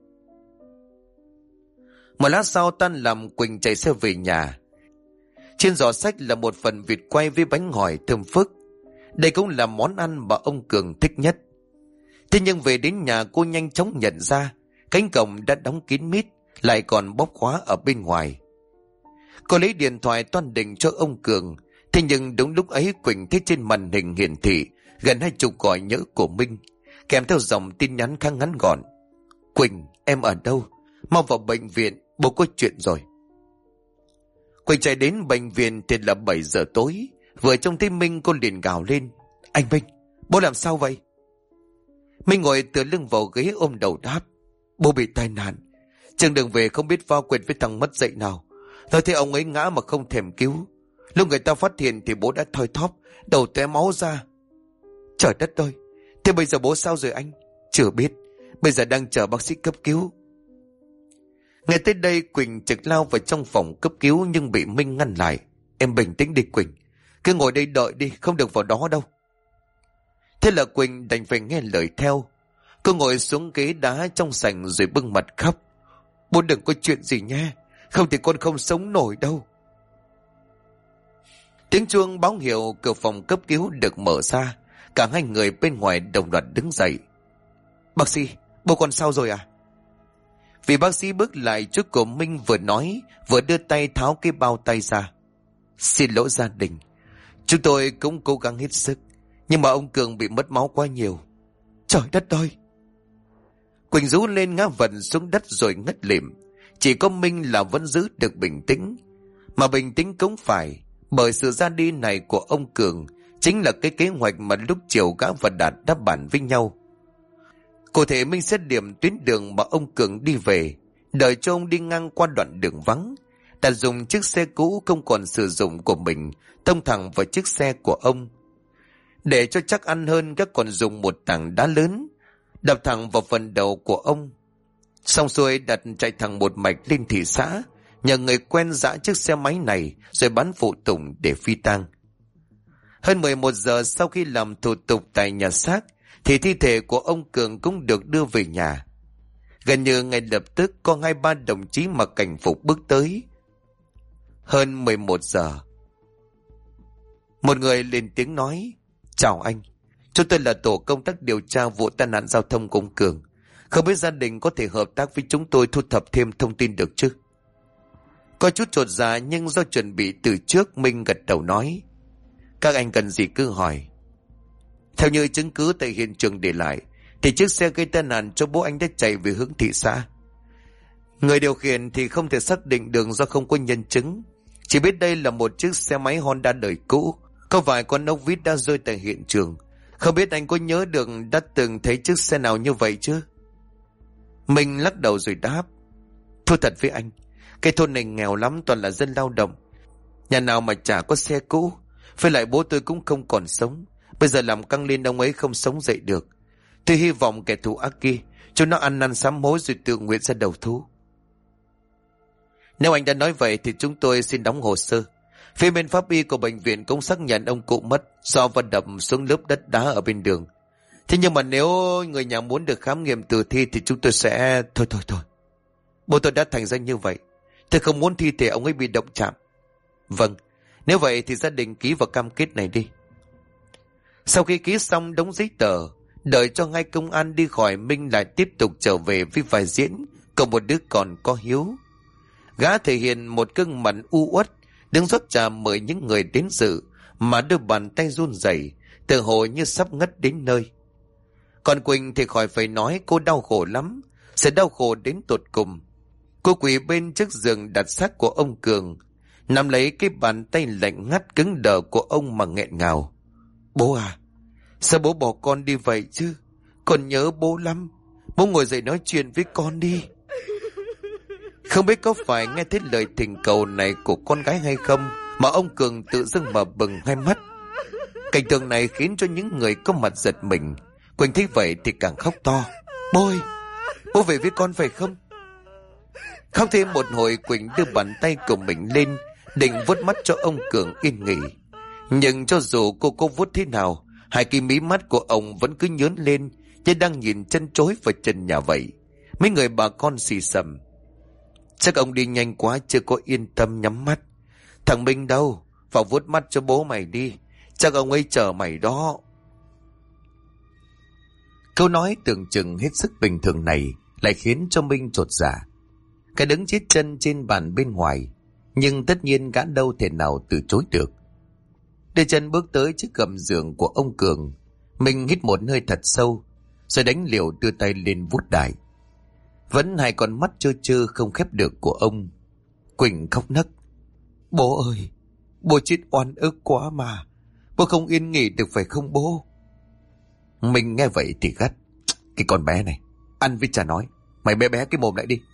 Speaker 1: Một lát sau tan làm, Quỳnh chạy xe về nhà. Trên giỏ sách là một phần vịt quay với bánh ngòi thơm phức. Đây cũng là món ăn mà ông Cường thích nhất. Thế nhưng về đến nhà cô nhanh chóng nhận ra cánh cổng đã đóng kín mít, lại còn bóp khóa ở bên ngoài. Cô lấy điện thoại toan định cho ông Cường Thế nhưng đúng lúc ấy Quỳnh thấy trên màn hình hiển thị gần 20 gọi nhỡ của Minh, kèm theo dòng tin nhắn khá ngắn gọn: Quỳnh, em ở đâu? Mau vào bệnh viện, bố có chuyện rồi. Quỳnh chạy đến bệnh viện thì là 7 giờ tối. Vừa trông thấy Minh, cô liền gào lên: Anh Minh, bố làm sao vậy? Minh ngồi tựa lưng vào ghế ôm đầu đáp: Bố bị tai nạn. Trên đường về không biết va quệt với thằng mất dạy nào. Nói thế ông ấy ngã mà không thèm cứu. Lúc người ta phát hiện thì bố đã thoi thóp, đầu tóe máu ra. Trời đất ơi, thế bây giờ bố sao rồi anh? Chưa biết, bây giờ đang chờ bác sĩ cấp cứu. Nghe tới đây Quỳnh trực lao vào trong phòng cấp cứu nhưng bị Minh ngăn lại: Em bình tĩnh đi Quỳnh, cứ ngồi đây đợi đi, không được vào đó đâu. Thế là Quỳnh đành phải nghe lời theo. Cô ngồi xuống ghế đá trong sảnh rồi bưng mặt khóc: Bố đừng có chuyện gì nha, không thì con không sống nổi đâu. Tiếng chuông báo hiệu cửa phòng cấp cứu được mở ra. Cả hai người bên ngoài đồng loạt đứng dậy. Bác sĩ, bố con sao rồi à? Vì bác sĩ bước lại trước của Minh, vừa nói vừa đưa tay tháo cái bao tay ra. Xin lỗi gia đình, chúng tôi cũng cố gắng hết sức, nhưng mà ông Cường bị mất máu quá nhiều. Trời đất ơi! Quỳnh rú lên ngã vật xuống đất rồi ngất lịm. Chỉ có Minh là vẫn giữ được bình tĩnh. Mà bình tĩnh cũng phải, bởi sự ra đi này của ông Cường chính là cái kế hoạch mà lúc chiều gã và Đạt đã bàn với nhau. Cụ thể Minh sẽ điểm tuyến đường mà ông Cường đi về, đợi cho ông đi ngang qua đoạn đường vắng, Đạt dùng chiếc xe cũ không còn sử dụng của mình tông thẳng vào chiếc xe của ông. Để cho chắc ăn hơn, các còn dùng một tảng đá lớn đập thẳng vào phần đầu của ông. Xong xuôi Đạt chạy thẳng một mạch lên thị xã, nhờ người quen giã chiếc xe máy này rồi bán phụ tùng để phi tang. Hơn 11 giờ sau khi làm thủ tục tại nhà xác thì thi thể của ông Cường cũng được đưa về nhà. Gần như ngay lập tức có 2-3 đồng chí mặc cảnh phục bước tới. Hơn 11 giờ, một người lên tiếng nói: Chào anh, chúng tôi là tổ công tác điều tra vụ tai nạn giao thông của ông Cường. Không biết gia đình có thể hợp tác với chúng tôi thu thập thêm thông tin được chứ? Có chút chột dạ nhưng do chuẩn bị từ trước, Minh gật đầu nói: Các anh cần gì cứ hỏi. Theo như chứng cứ tại hiện trường để lại thì chiếc xe gây tai nạn cho bố anh đã chạy về hướng thị xã. Người điều khiển thì không thể xác định được do không có nhân chứng, chỉ biết đây là một chiếc xe máy Honda đời cũ, có vài con ốc vít đã rơi tại hiện trường. Không biết anh có nhớ được đã từng thấy chiếc xe nào như vậy chứ? Mình lắc đầu rồi đáp: Thưa thật với anh, cái thôn này nghèo lắm, toàn là dân lao động, nhà nào mà chả có xe cũ. Với lại bố tôi cũng không còn sống, bây giờ làm căng lên ông ấy không sống dậy được. Tôi hy vọng kẻ thù ác kia chúng nó ăn năn sám hối rồi tự nguyện ra đầu thú. Nếu anh đã nói vậy thì chúng tôi xin đóng hồ sơ. Phía bên pháp y của bệnh viện cũng xác nhận ông cụ mất do va đập xuống lớp đất đá ở bên đường. Thế nhưng mà nếu người nhà muốn được khám nghiệm tử thi thì chúng tôi sẽ... Thôi. Bố tôi đã thành ra như vậy, tôi không muốn thi thể ông ấy bị động chạm. Vâng, nếu vậy thì gia đình ký vào cam kết này đi. Sau khi ký xong đống giấy tờ, đợi cho hai công an đi khỏi, Minh lại tiếp tục trở về với vai diễn của một đứa con có hiếu. Gã thể hiện một gương mặt u uất, đứng rót trà mời những người đến dự, mà đôi bàn tay run rẩy, tự hồ như sắp ngất đến nơi. Còn Quỳnh thì khỏi phải nói, cô đau khổ lắm, sẽ đau khổ đến tột cùng. Cô quỳ bên trước giường đặt xác của ông Cường, nắm lấy cái bàn tay lạnh ngắt cứng đờ của ông mà nghẹn ngào: Bố à, sao bố bỏ con đi vậy chứ? Con nhớ bố lắm, bố ngồi dậy nói chuyện với con đi. Không biết có phải nghe thấy lời thỉnh cầu này của con gái hay không mà ông Cường tự dưng mở bừng hai mắt. Cảnh tượng này khiến cho những người có mặt giật mình. Quỳnh thấy vậy thì càng khóc to: Bố ơi, bố về với con phải không? Khóc thêm một hồi, Quỳnh đưa bàn tay của mình lên định vuốt mắt cho ông Cường yên nghỉ. Nhưng cho dù cô vuốt thế nào, hai cái mí mắt của ông vẫn cứ nhớn lên như đang nhìn chân chối vào chân nhà vậy. Mấy người bà con xì xầm: Chắc ông đi nhanh quá chưa có yên tâm nhắm mắt. Thằng Minh đâu, vào vuốt mắt cho bố mày đi, chắc ông ấy chờ mày đó. Câu nói tưởng chừng hết sức bình thường này lại khiến cho Minh chột dạ. Cái đứng chết chân trên bàn bên ngoài, nhưng tất nhiên gã đâu thể nào từ chối được. Đưa chân bước tới chiếc gầm giường của ông Cường. Mình hít một hơi thật sâu, rồi đánh liều đưa tay lên vuốt đại. Vẫn hai con mắt trơ trơ không khép được của ông. Quỳnh khóc nấc. Bố ơi, bố chết oan ức quá mà. Bố không yên nghỉ được phải không bố? Mình nghe vậy thì gắt. Cái con bé này, ăn với chả nói. Mày bé bé cái mồm lại đi.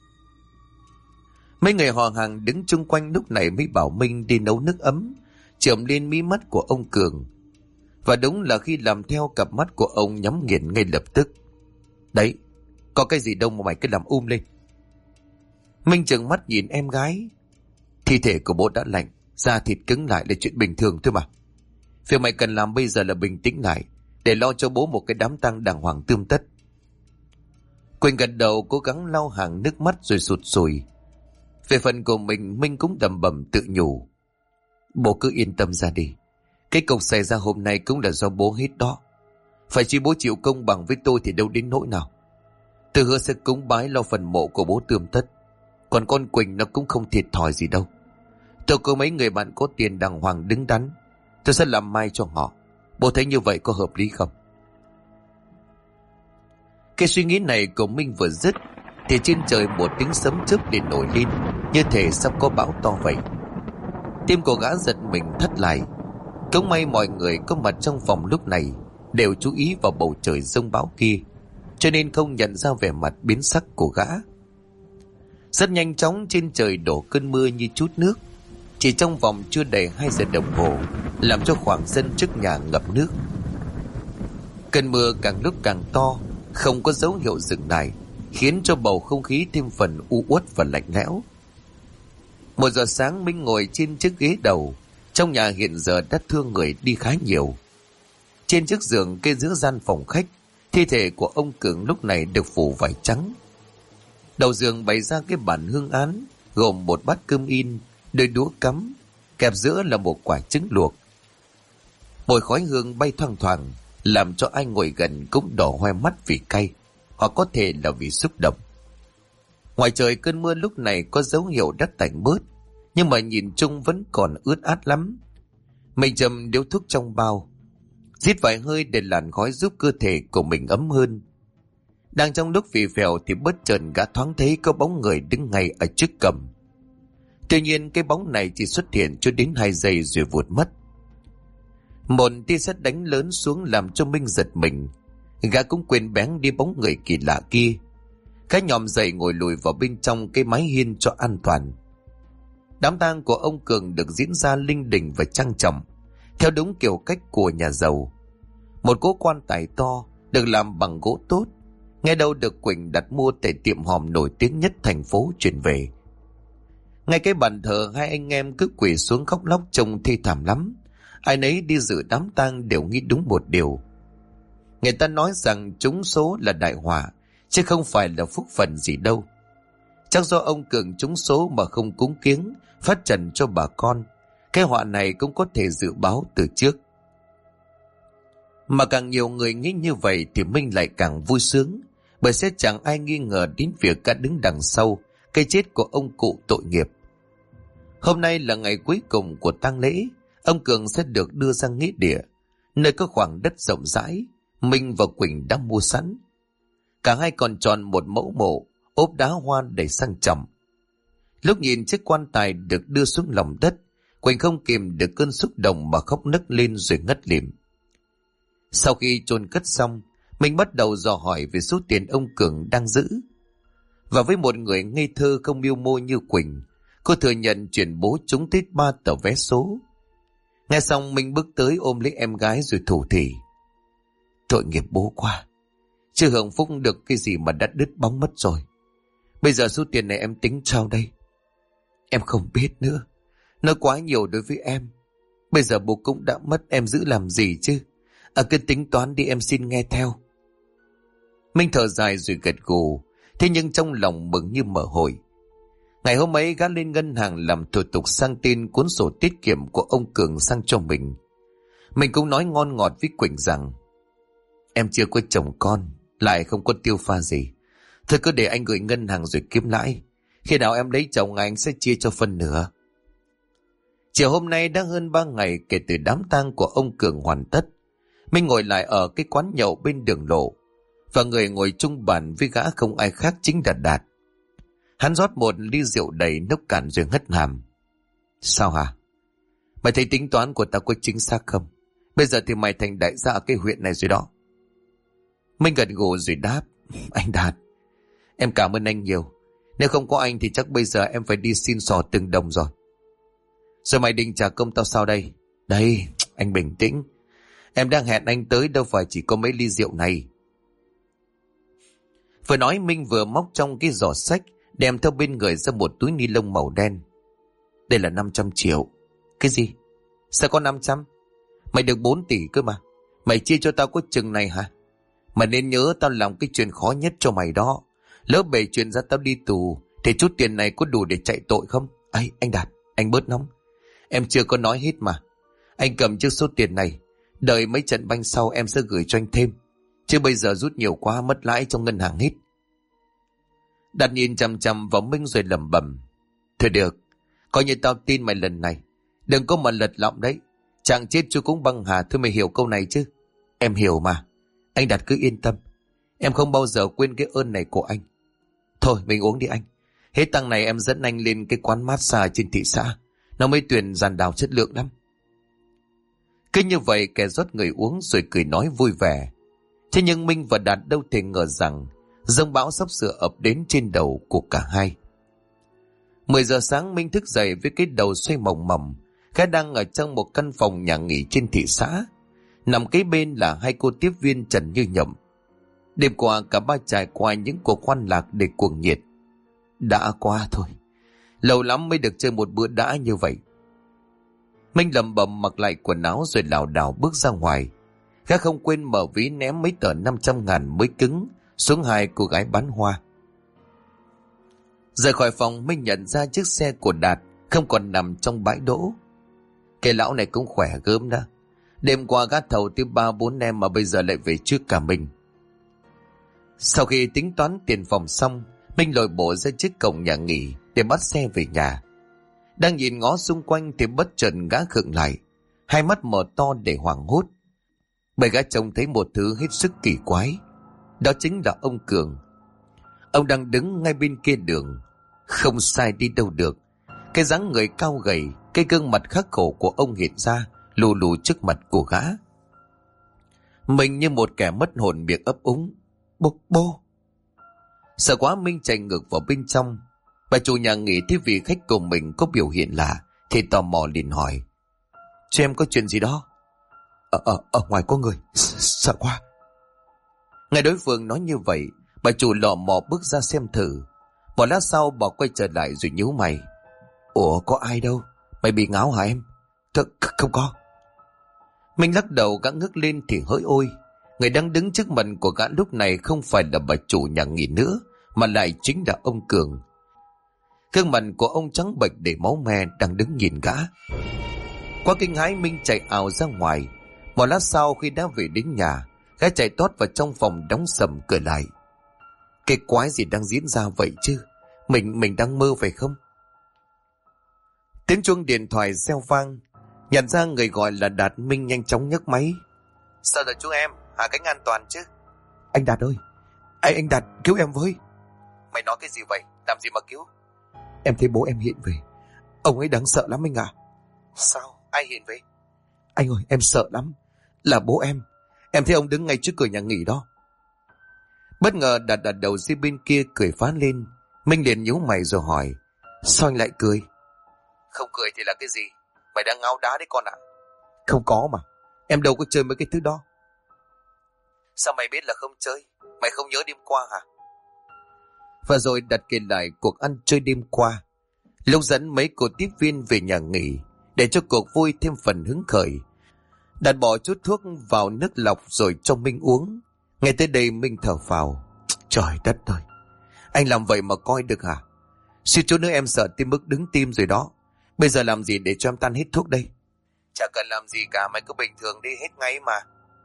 Speaker 1: Mấy người họ hàng đứng chung quanh lúc này mới bảo Minh đi nấu nước ấm, chườm lên mí mắt của ông Cường. Và đúng là khi làm theo, cặp mắt của ông nhắm nghiền ngay lập tức. Đấy, có cái gì đâu mà mày cứ làm lên. Minh trừng mắt nhìn em gái. Thi thể của bố đã lạnh, da thịt cứng lại là chuyện bình thường thôi mà. Việc mày cần làm bây giờ là bình tĩnh lại, để lo cho bố một cái đám tang đàng hoàng tươm tất. Quỳnh gật đầu cố gắng lau hàng nước mắt rồi sụt sùi. Về phần của mình, Minh cũng đầm bầm tự nhủ. Bố cứ yên tâm ra đi. Cái cục xảy ra hôm nay cũng là do bố hết đó. Phải chỉ bố chịu công bằng với tôi thì đâu đến nỗi nào. Tôi hứa sẽ cúng bái lo phần mộ của bố tươm tất. Còn con Quỳnh nó cũng không thiệt thòi gì đâu. Tôi có mấy người bạn có tiền đàng hoàng đứng đắn, tôi sẽ làm mai cho họ. Bố thấy như vậy có hợp lý không? Cái suy nghĩ này của Minh vừa dứt thì trên trời một tiếng sấm chớp liền nổi lên, như thể sắp có bão to vậy. Tim của gã giật mình thắt lại. Cũng may mọi người có mặt trong phòng lúc này đều chú ý vào bầu trời giông bão kia, cho nên không nhận ra vẻ mặt biến sắc của gã. Rất nhanh chóng trên trời đổ cơn mưa như trút nước. Chỉ trong vòng chưa đầy 2 giờ đồng hồ, làm cho khoảng sân trước nhà ngập nước. Cơn mưa càng lúc càng to, không có dấu hiệu dừng lại, khiến cho bầu không khí thêm phần u uất và lạnh lẽo. 1 giờ sáng, Minh ngồi trên chiếc ghế đầu. Trong nhà hiện giờ đã thương người đi khá nhiều. Trên chiếc giường kê giữa gian phòng khách, thi thể của ông Cường lúc này được phủ vải trắng. Đầu giường bày ra cái bàn hương án, gồm một bát cơm in, đôi đũa cắm, kẹp giữa là một quả trứng luộc. Mùi khói hương bay thoang thoảng, làm cho ai ngồi gần cũng đỏ hoe mắt vì cay, hoặc có thể là vì xúc động. Ngoài trời cơn mưa lúc này có dấu hiệu đã tạnh bớt, nhưng mà nhìn chung vẫn còn ướt át lắm. Mình châm điếu thuốc trong bao, rít vài hơi để làn khói giúp cơ thể của mình ấm hơn. Đang trong lúc phì phèo thì bất chợt gã thoáng thấy có bóng người đứng ngay ở trước cầm. Tuy nhiên cái bóng này chỉ xuất hiện cho đến 2 giây rồi vụt mất. Một tia sét đánh lớn xuống làm cho Minh giật mình. Gã cũng quên bén đi bóng người kỳ lạ kia. Gã nhòm dậy ngồi lùi vào bên trong cái mái hiên cho an toàn. Đám tang của ông Cường được diễn ra linh đình và trang trọng, theo đúng kiểu cách của nhà giàu. Một cỗ quan tài to được làm bằng gỗ tốt, nghe đâu được Quỳnh đặt mua tại tiệm hòm nổi tiếng nhất thành phố chuyển về. Ngay cái bàn thờ, hai anh em cứ quỳ xuống khóc lóc trông thê thảm lắm. Ai nấy đi dự đám tang đều nghĩ đúng một điều. Người ta nói rằng trúng số là đại họa, chứ không phải là phúc phần gì đâu. Chắc do ông Cường trúng số mà không cúng kiếng, phát trần cho bà con. Cái họa này cũng có thể dự báo từ trước. Mà càng nhiều người nghĩ như vậy thì Minh lại càng vui sướng, bởi sẽ chẳng ai nghi ngờ đến việc cả đứng đằng sau cái chết của ông cụ tội nghiệp. Hôm nay là ngày cuối cùng của tang lễ. Ông Cường sẽ được đưa ra nghĩa địa, nơi có khoảng đất rộng rãi Minh và Quỳnh đã mua sẵn. Cả hai còn chọn một mẫu mộ ốp đá hoa đầy sang trọng. Lúc nhìn chiếc quan tài được đưa xuống lòng đất, Quỳnh không kìm được cơn xúc động mà khóc nấc lên rồi ngất lịm. Sau khi chôn cất xong, Minh bắt đầu dò hỏi về số tiền ông Cường đang giữ. Và với một người ngây thơ không mưu mô như Quỳnh, cô thừa nhận chuyện bố trúng tít 3 tờ vé số. Nghe xong, Minh bước tới ôm lấy em gái rồi thủ thỉ. Tội nghiệp bố quá, chưa hưởng phúc được cái gì mà đã đứt bóng mất rồi. Bây giờ số tiền này em tính sao đây? Em không biết nữa, nó quá nhiều đối với em. Bây giờ bố cũng đã mất, em giữ làm gì chứ? Cứ tính toán đi, em xin nghe theo. Minh thở dài rồi gật gù, thế nhưng trong lòng mừng như mở hội. Ngày hôm ấy gã lên ngân hàng làm thủ tục sang tên cuốn sổ tiết kiệm của ông Cường sang cho mình. Mình cũng nói ngon ngọt với Quỳnh rằng em chưa có chồng con, lại không có tiêu pha gì. Thôi cứ để anh gửi ngân hàng rồi kiếm lãi. Khi nào em lấy chồng anh sẽ chia cho phân nửa. Chiều hôm nay đã hơn 3 ngày kể từ đám tang của ông Cường hoàn tất. Minh ngồi lại ở cái quán nhậu bên đường lộ, và người ngồi chung bàn với gã không ai khác chính là Đạt. Hắn rót một ly rượu đầy nốc cạn rồi hất hàm. Sao hả? Mày thấy tính toán của tao có chính xác không? Bây giờ thì mày thành đại gia ở cái huyện này rồi đó. Minh gật gù rồi đáp. Anh Đạt, em cảm ơn anh nhiều. Nếu không có anh thì chắc bây giờ em phải đi xin xò từng đồng rồi. Rồi mày định trả công tao sao đây? Đây, anh bình tĩnh. Em đang hẹn anh tới đâu phải chỉ có mấy ly rượu này. Vừa nói Minh vừa móc trong cái giỏ xách, đem theo bên người ra một túi ni lông màu đen. Đây là 500 triệu. Cái gì? Sao có 500? Mày được 4 tỷ cơ mà. Mày chia cho tao có chừng này hả? Mày nên nhớ tao làm cái chuyện khó nhất cho mày đó. Lỡ bề chuyện ra tao đi tù thì chút tiền này có đủ để chạy tội không? Ấy, anh Đạt, anh bớt nóng. Em chưa có nói hết mà. Anh cầm trước số tiền này, đợi mấy trận banh sau em sẽ gửi cho anh thêm. Chứ bây giờ rút nhiều quá mất lãi trong ngân hàng hết. Đạt nhìn chằm chằm vào Minh rồi lẩm bẩm. Thôi được, coi như tao tin mày lần này. Đừng có mà lật lọng đấy. Chàng chết chú cũng băng hà, thôi mày hiểu câu này chứ? Em hiểu mà. Anh Đạt cứ yên tâm. Em không bao giờ quên cái ơn này của anh. Thôi mình uống đi anh. Hết tăng này em dẫn anh lên cái quán massage trên thị xã. Nó mới tuyển giàn đào chất lượng lắm. Cứ như vậy kẻ rót người uống rồi cười nói vui vẻ. Thế nhưng Minh và Đạt đâu thể ngờ rằng giông bão sắp sửa ập đến trên đầu của cả hai. 10 giờ sáng Minh thức dậy với cái đầu xoay mòng mòng. Gã đang ở trong một căn phòng nhà nghỉ trên thị xã. Nằm kế bên là hai cô tiếp viên Trần Như Nhậm. Đêm qua cả ba trải qua những cuộc hoan lạc để cuồng nhiệt. Đã qua thôi. Lâu lắm mới được chơi một bữa đã như vậy. Minh lẩm bẩm mặc lại quần áo rồi lảo đảo bước ra ngoài. Gã không quên mở ví ném mấy tờ 500.000 mới cứng xuống hai cô gái bán hoa. Rời khỏi phòng Minh nhận ra chiếc xe của Đạt không còn nằm trong bãi đỗ. Cái lão này cũng khỏe gớm đó. Đêm qua gã thầu tới 3-4 em mà bây giờ lại về trước cả mình. Sau khi tính toán tiền phòng xong, Minh lội bộ ra trước cổng nhà nghỉ để bắt xe về nhà. Đang nhìn ngó xung quanh thì bất chợt gã khựng lại, hai mắt mở to để hoảng hốt. Bởi gã trông thấy một thứ hết sức kỳ quái. Đó chính là ông Cường. Ông đang đứng ngay bên kia đường. Không sai đi đâu được. Cái dáng người cao gầy, cái gương mặt khắc khổ của ông hiện ra lù lù trước mặt của gã. Mình như một kẻ mất hồn miệng ấp úng. Bố. Sợ quá Minh chạy ngược vào bên trong. Bà chủ nhà nghỉ thấy vị khách cùng mình có biểu hiện lạ thì tò mò liền hỏi. Cho em có chuyện gì đó? Ở ngoài có người. Sợ quá. Ngay đối phương nói như vậy, bà chủ lọ mò bước ra xem thử. Một lát sau bà quay trở lại rồi nhíu mày. Ủa có ai đâu? Mày bị ngáo hả em? Không có. Minh lắc đầu, gã ngước lên thì hỡi ôi. Người đang đứng trước mặt của gã lúc này không phải là bà chủ nhà nghỉ nữa, mà lại chính là ông Cường. Gương mặt của ông trắng bệch để máu me đang đứng nhìn gã. Quá kinh hãi Minh chạy ào ra ngoài. Một lát sau khi đã về đến nhà, gã chạy tót vào trong phòng đóng sầm cửa lại. Cái quái gì đang diễn ra vậy chứ? Mình đang mơ phải không? Tiếng chuông điện thoại reo vang. Nhận ra người gọi là Đạt, Minh nhanh chóng nhấc máy. Sao rồi chú em? Hạ cánh an toàn chứ?
Speaker 2: Anh Đạt ơi! Anh Đạt cứu em với!
Speaker 1: Mày nói cái gì vậy? Làm gì mà cứu?
Speaker 2: Em thấy bố em hiện về. Ông ấy đáng sợ lắm anh ạ.
Speaker 1: Sao? Ai hiện về?
Speaker 2: Anh ơi, em sợ lắm. Là bố em. Em thấy ông đứng ngay trước cửa nhà nghỉ đó.
Speaker 1: Bất ngờ Đạt đặt đầu dưới bên kia cười phá lên. Minh liền nhíu mày rồi hỏi. Sao anh lại cười? Không cười thì là cái gì? Mày đang ngáo đá đấy con ạ.
Speaker 2: Không có mà. Em đâu có chơi mấy cái thứ đó.
Speaker 1: Sao mày biết là không chơi? Mày không nhớ đêm qua hả? Và rồi Đạt kể lại cuộc ăn chơi đêm qua. Lúc dẫn mấy cô tiếp viên về nhà nghỉ để cho cuộc vui thêm phần hứng khởi, Đạt bỏ chút thuốc vào nước lọc rồi cho Minh uống. Nghe tới đây Minh thở phào. Trời đất ơi, anh làm vậy mà coi được hả? Suýt chút nữa em sợ tim mức đứng tim rồi đó. Bây giờ làm gì để cho em tan hết thuốc đây? Chả cần làm gì cả, mày cứ bình thường đi hết ngay mà.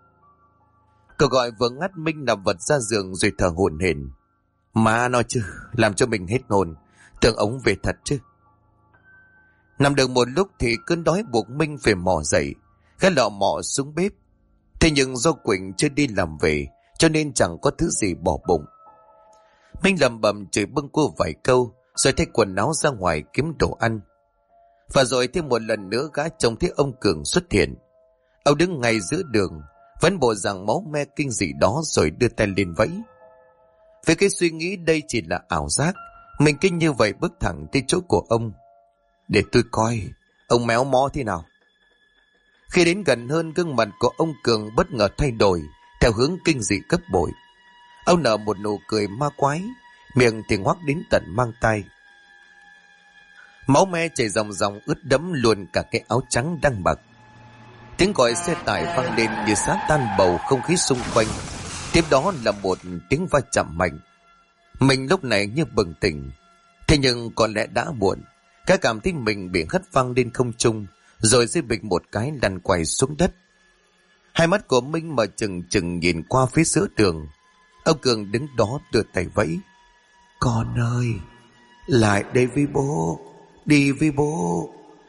Speaker 1: Cậu gọi vừa ngắt Minh nằm vật ra giường rồi thở hổn hển. Má nói chứ, làm cho mình hết hồn. Tưởng ống về thật chứ. Nằm được một lúc thì cơn đói buộc Minh phải mò dậy. Gã lọ mò xuống bếp. Thế nhưng do Quỳnh chưa đi làm về, cho nên chẳng có thứ gì bỏ bụng. Minh lầm bầm chửi bâng cô vài câu, rồi thay quần áo ra ngoài kiếm đồ ăn. Và rồi thêm một lần nữa gã trông thấy ông Cường xuất hiện. Ông đứng ngay giữa đường, vẫn bộ dạng máu me kinh dị đó, rồi đưa tay lên vẫy. Với cái suy nghĩ đây chỉ là ảo giác, mình kinh như vậy bước thẳng tới chỗ của ông. Để tôi coi ông méo mó thế nào. Khi đến gần hơn, gương mặt của ông Cường bất ngờ thay đổi theo hướng kinh dị gấp bội. Ông nở một nụ cười ma quái, miệng thì ngoác đến tận mang tay. Máu me chảy ròng ròng ướt đẫm luôn cả cái áo trắng đang mặc. Tiếng gọi xe tải vang lên như xóa tan bầu không khí xung quanh. Tiếp đó là một tiếng va chạm mạnh. Mình lúc này như bừng tỉnh. Thế nhưng có lẽ đã muộn. Cả cảm thấy mình bị hất văng lên không trung, rồi rơi bịch một cái lăn quay xuống đất. Hai mắt của Minh mở trừng trừng nhìn qua phía giữa đường. Ông Cường đứng đó đưa tay vẫy. Con ơi, lại đây với bố, đi với bố.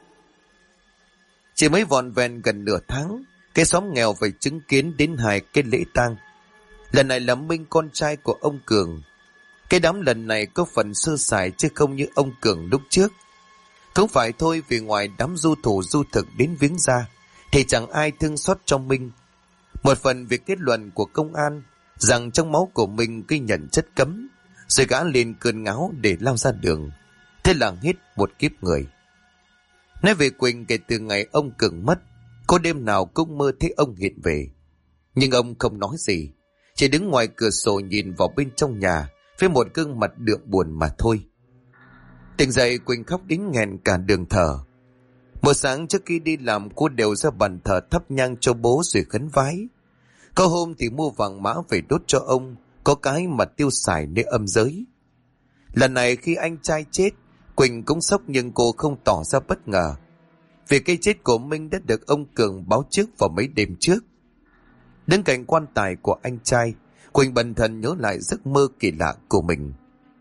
Speaker 1: Chỉ mới vòn vẹn gần nửa tháng, cái xóm nghèo phải chứng kiến đến 2 cái lễ tang. Lần này là Minh con trai của ông Cường. Cái đám lần này có phần sơ sài chứ không như ông Cường lúc trước. Không phải thôi, vì ngoài đám du thủ du thực đến viếng ra thì chẳng ai thương xót cho Minh. Một phần vì kết luận của công an rằng trong máu của Minh ghi nhận chất cấm, rồi gã lên cơn ngáo để lao ra đường. Thế là hết một kiếp người. Nói về Quỳnh, kể từ ngày ông Cường mất, cô đêm nào cũng mơ thấy ông hiện về. Nhưng ông không nói gì, chỉ đứng ngoài cửa sổ nhìn vào bên trong nhà với một gương mặt đượm buồn mà thôi. Tỉnh dậy, Quỳnh khóc đến nghẹn cả đường thở. Một sáng trước khi đi làm, cô đều ra bàn thờ thắp nhang cho bố rồi khấn vái. Có hôm thì mua vàng mã về đốt cho ông, có cái mà tiêu xài nơi âm giới. Lần này khi anh trai chết, Quỳnh cũng sốc nhưng cô không tỏ ra bất ngờ. Vì cái chết của Minh đã được ông Cường báo trước vào mấy đêm trước. Đứng cạnh quan tài của anh trai, Quỳnh bần thần nhớ lại giấc mơ kỳ lạ của mình.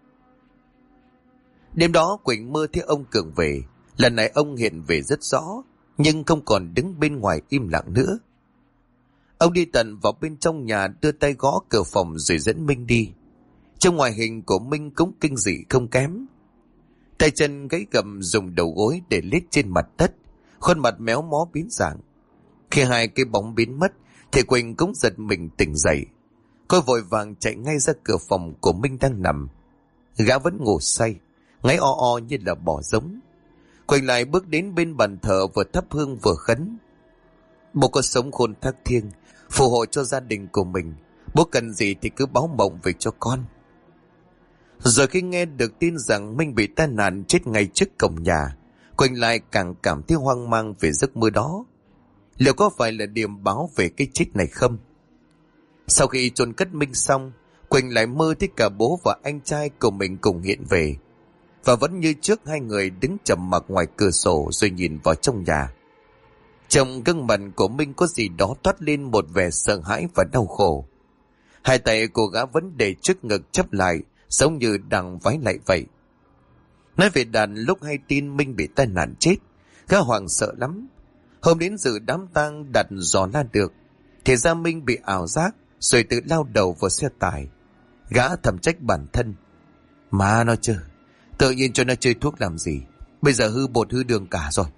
Speaker 1: Đêm đó Quỳnh mơ thấy ông Cường về. Lần này ông hiện về rất rõ, nhưng không còn đứng bên ngoài im lặng nữa. Ông đi tận vào bên trong nhà, đưa tay gõ cửa phòng rồi dẫn Minh đi. Trong ngoại hình của Minh cũng kinh dị không kém. Tay chân gãy gầm, dùng đầu gối để lết trên mặt đất, khuôn mặt méo mó biến dạng. Khi 2 cái bóng biến mất thì Quỳnh cũng giật mình tỉnh dậy. Cô vội vàng chạy ngay ra cửa phòng của Minh đang nằm. Gã vẫn ngủ say, ngáy o o như là bò giống. Quỳnh lại bước đến bên bàn thờ, vừa thắp hương vừa khấn. Bố có sống khôn thác thiêng, phù hộ cho gia đình của mình. Bố cần gì thì cứ báo mộng về cho con. Rồi khi nghe được tin rằng Minh bị tai nạn chết ngay trước cổng nhà, Quỳnh lại càng cảm thấy hoang mang về giấc mơ đó. Liệu có phải là điểm báo về cái chết này không? Sau khi chôn cất Minh xong, Quỳnh lại mơ thấy cả bố và anh trai của mình cùng hiện về. Và vẫn như trước, 2 người đứng trầm mặc ngoài cửa sổ rồi nhìn vào trong nhà. Trong gương mặt của Minh có gì đó toát lên một vẻ sợ hãi và đau khổ. 2 tay của gã vẫn để trước ngực chắp lại, giống như đang vái lại vậy. Nói về Đàn, lúc hay tin Minh bị tai nạn chết, gã hoảng sợ lắm. Hôm đến dự đám tang, Đạt dò la được thì ra Minh bị ảo giác, rồi tự lao đầu vào xe tải. Gã thầm trách bản thân. Má nó chứ, tự nhiên cho nó chơi thuốc làm gì, bây giờ hư bột hư đường cả rồi.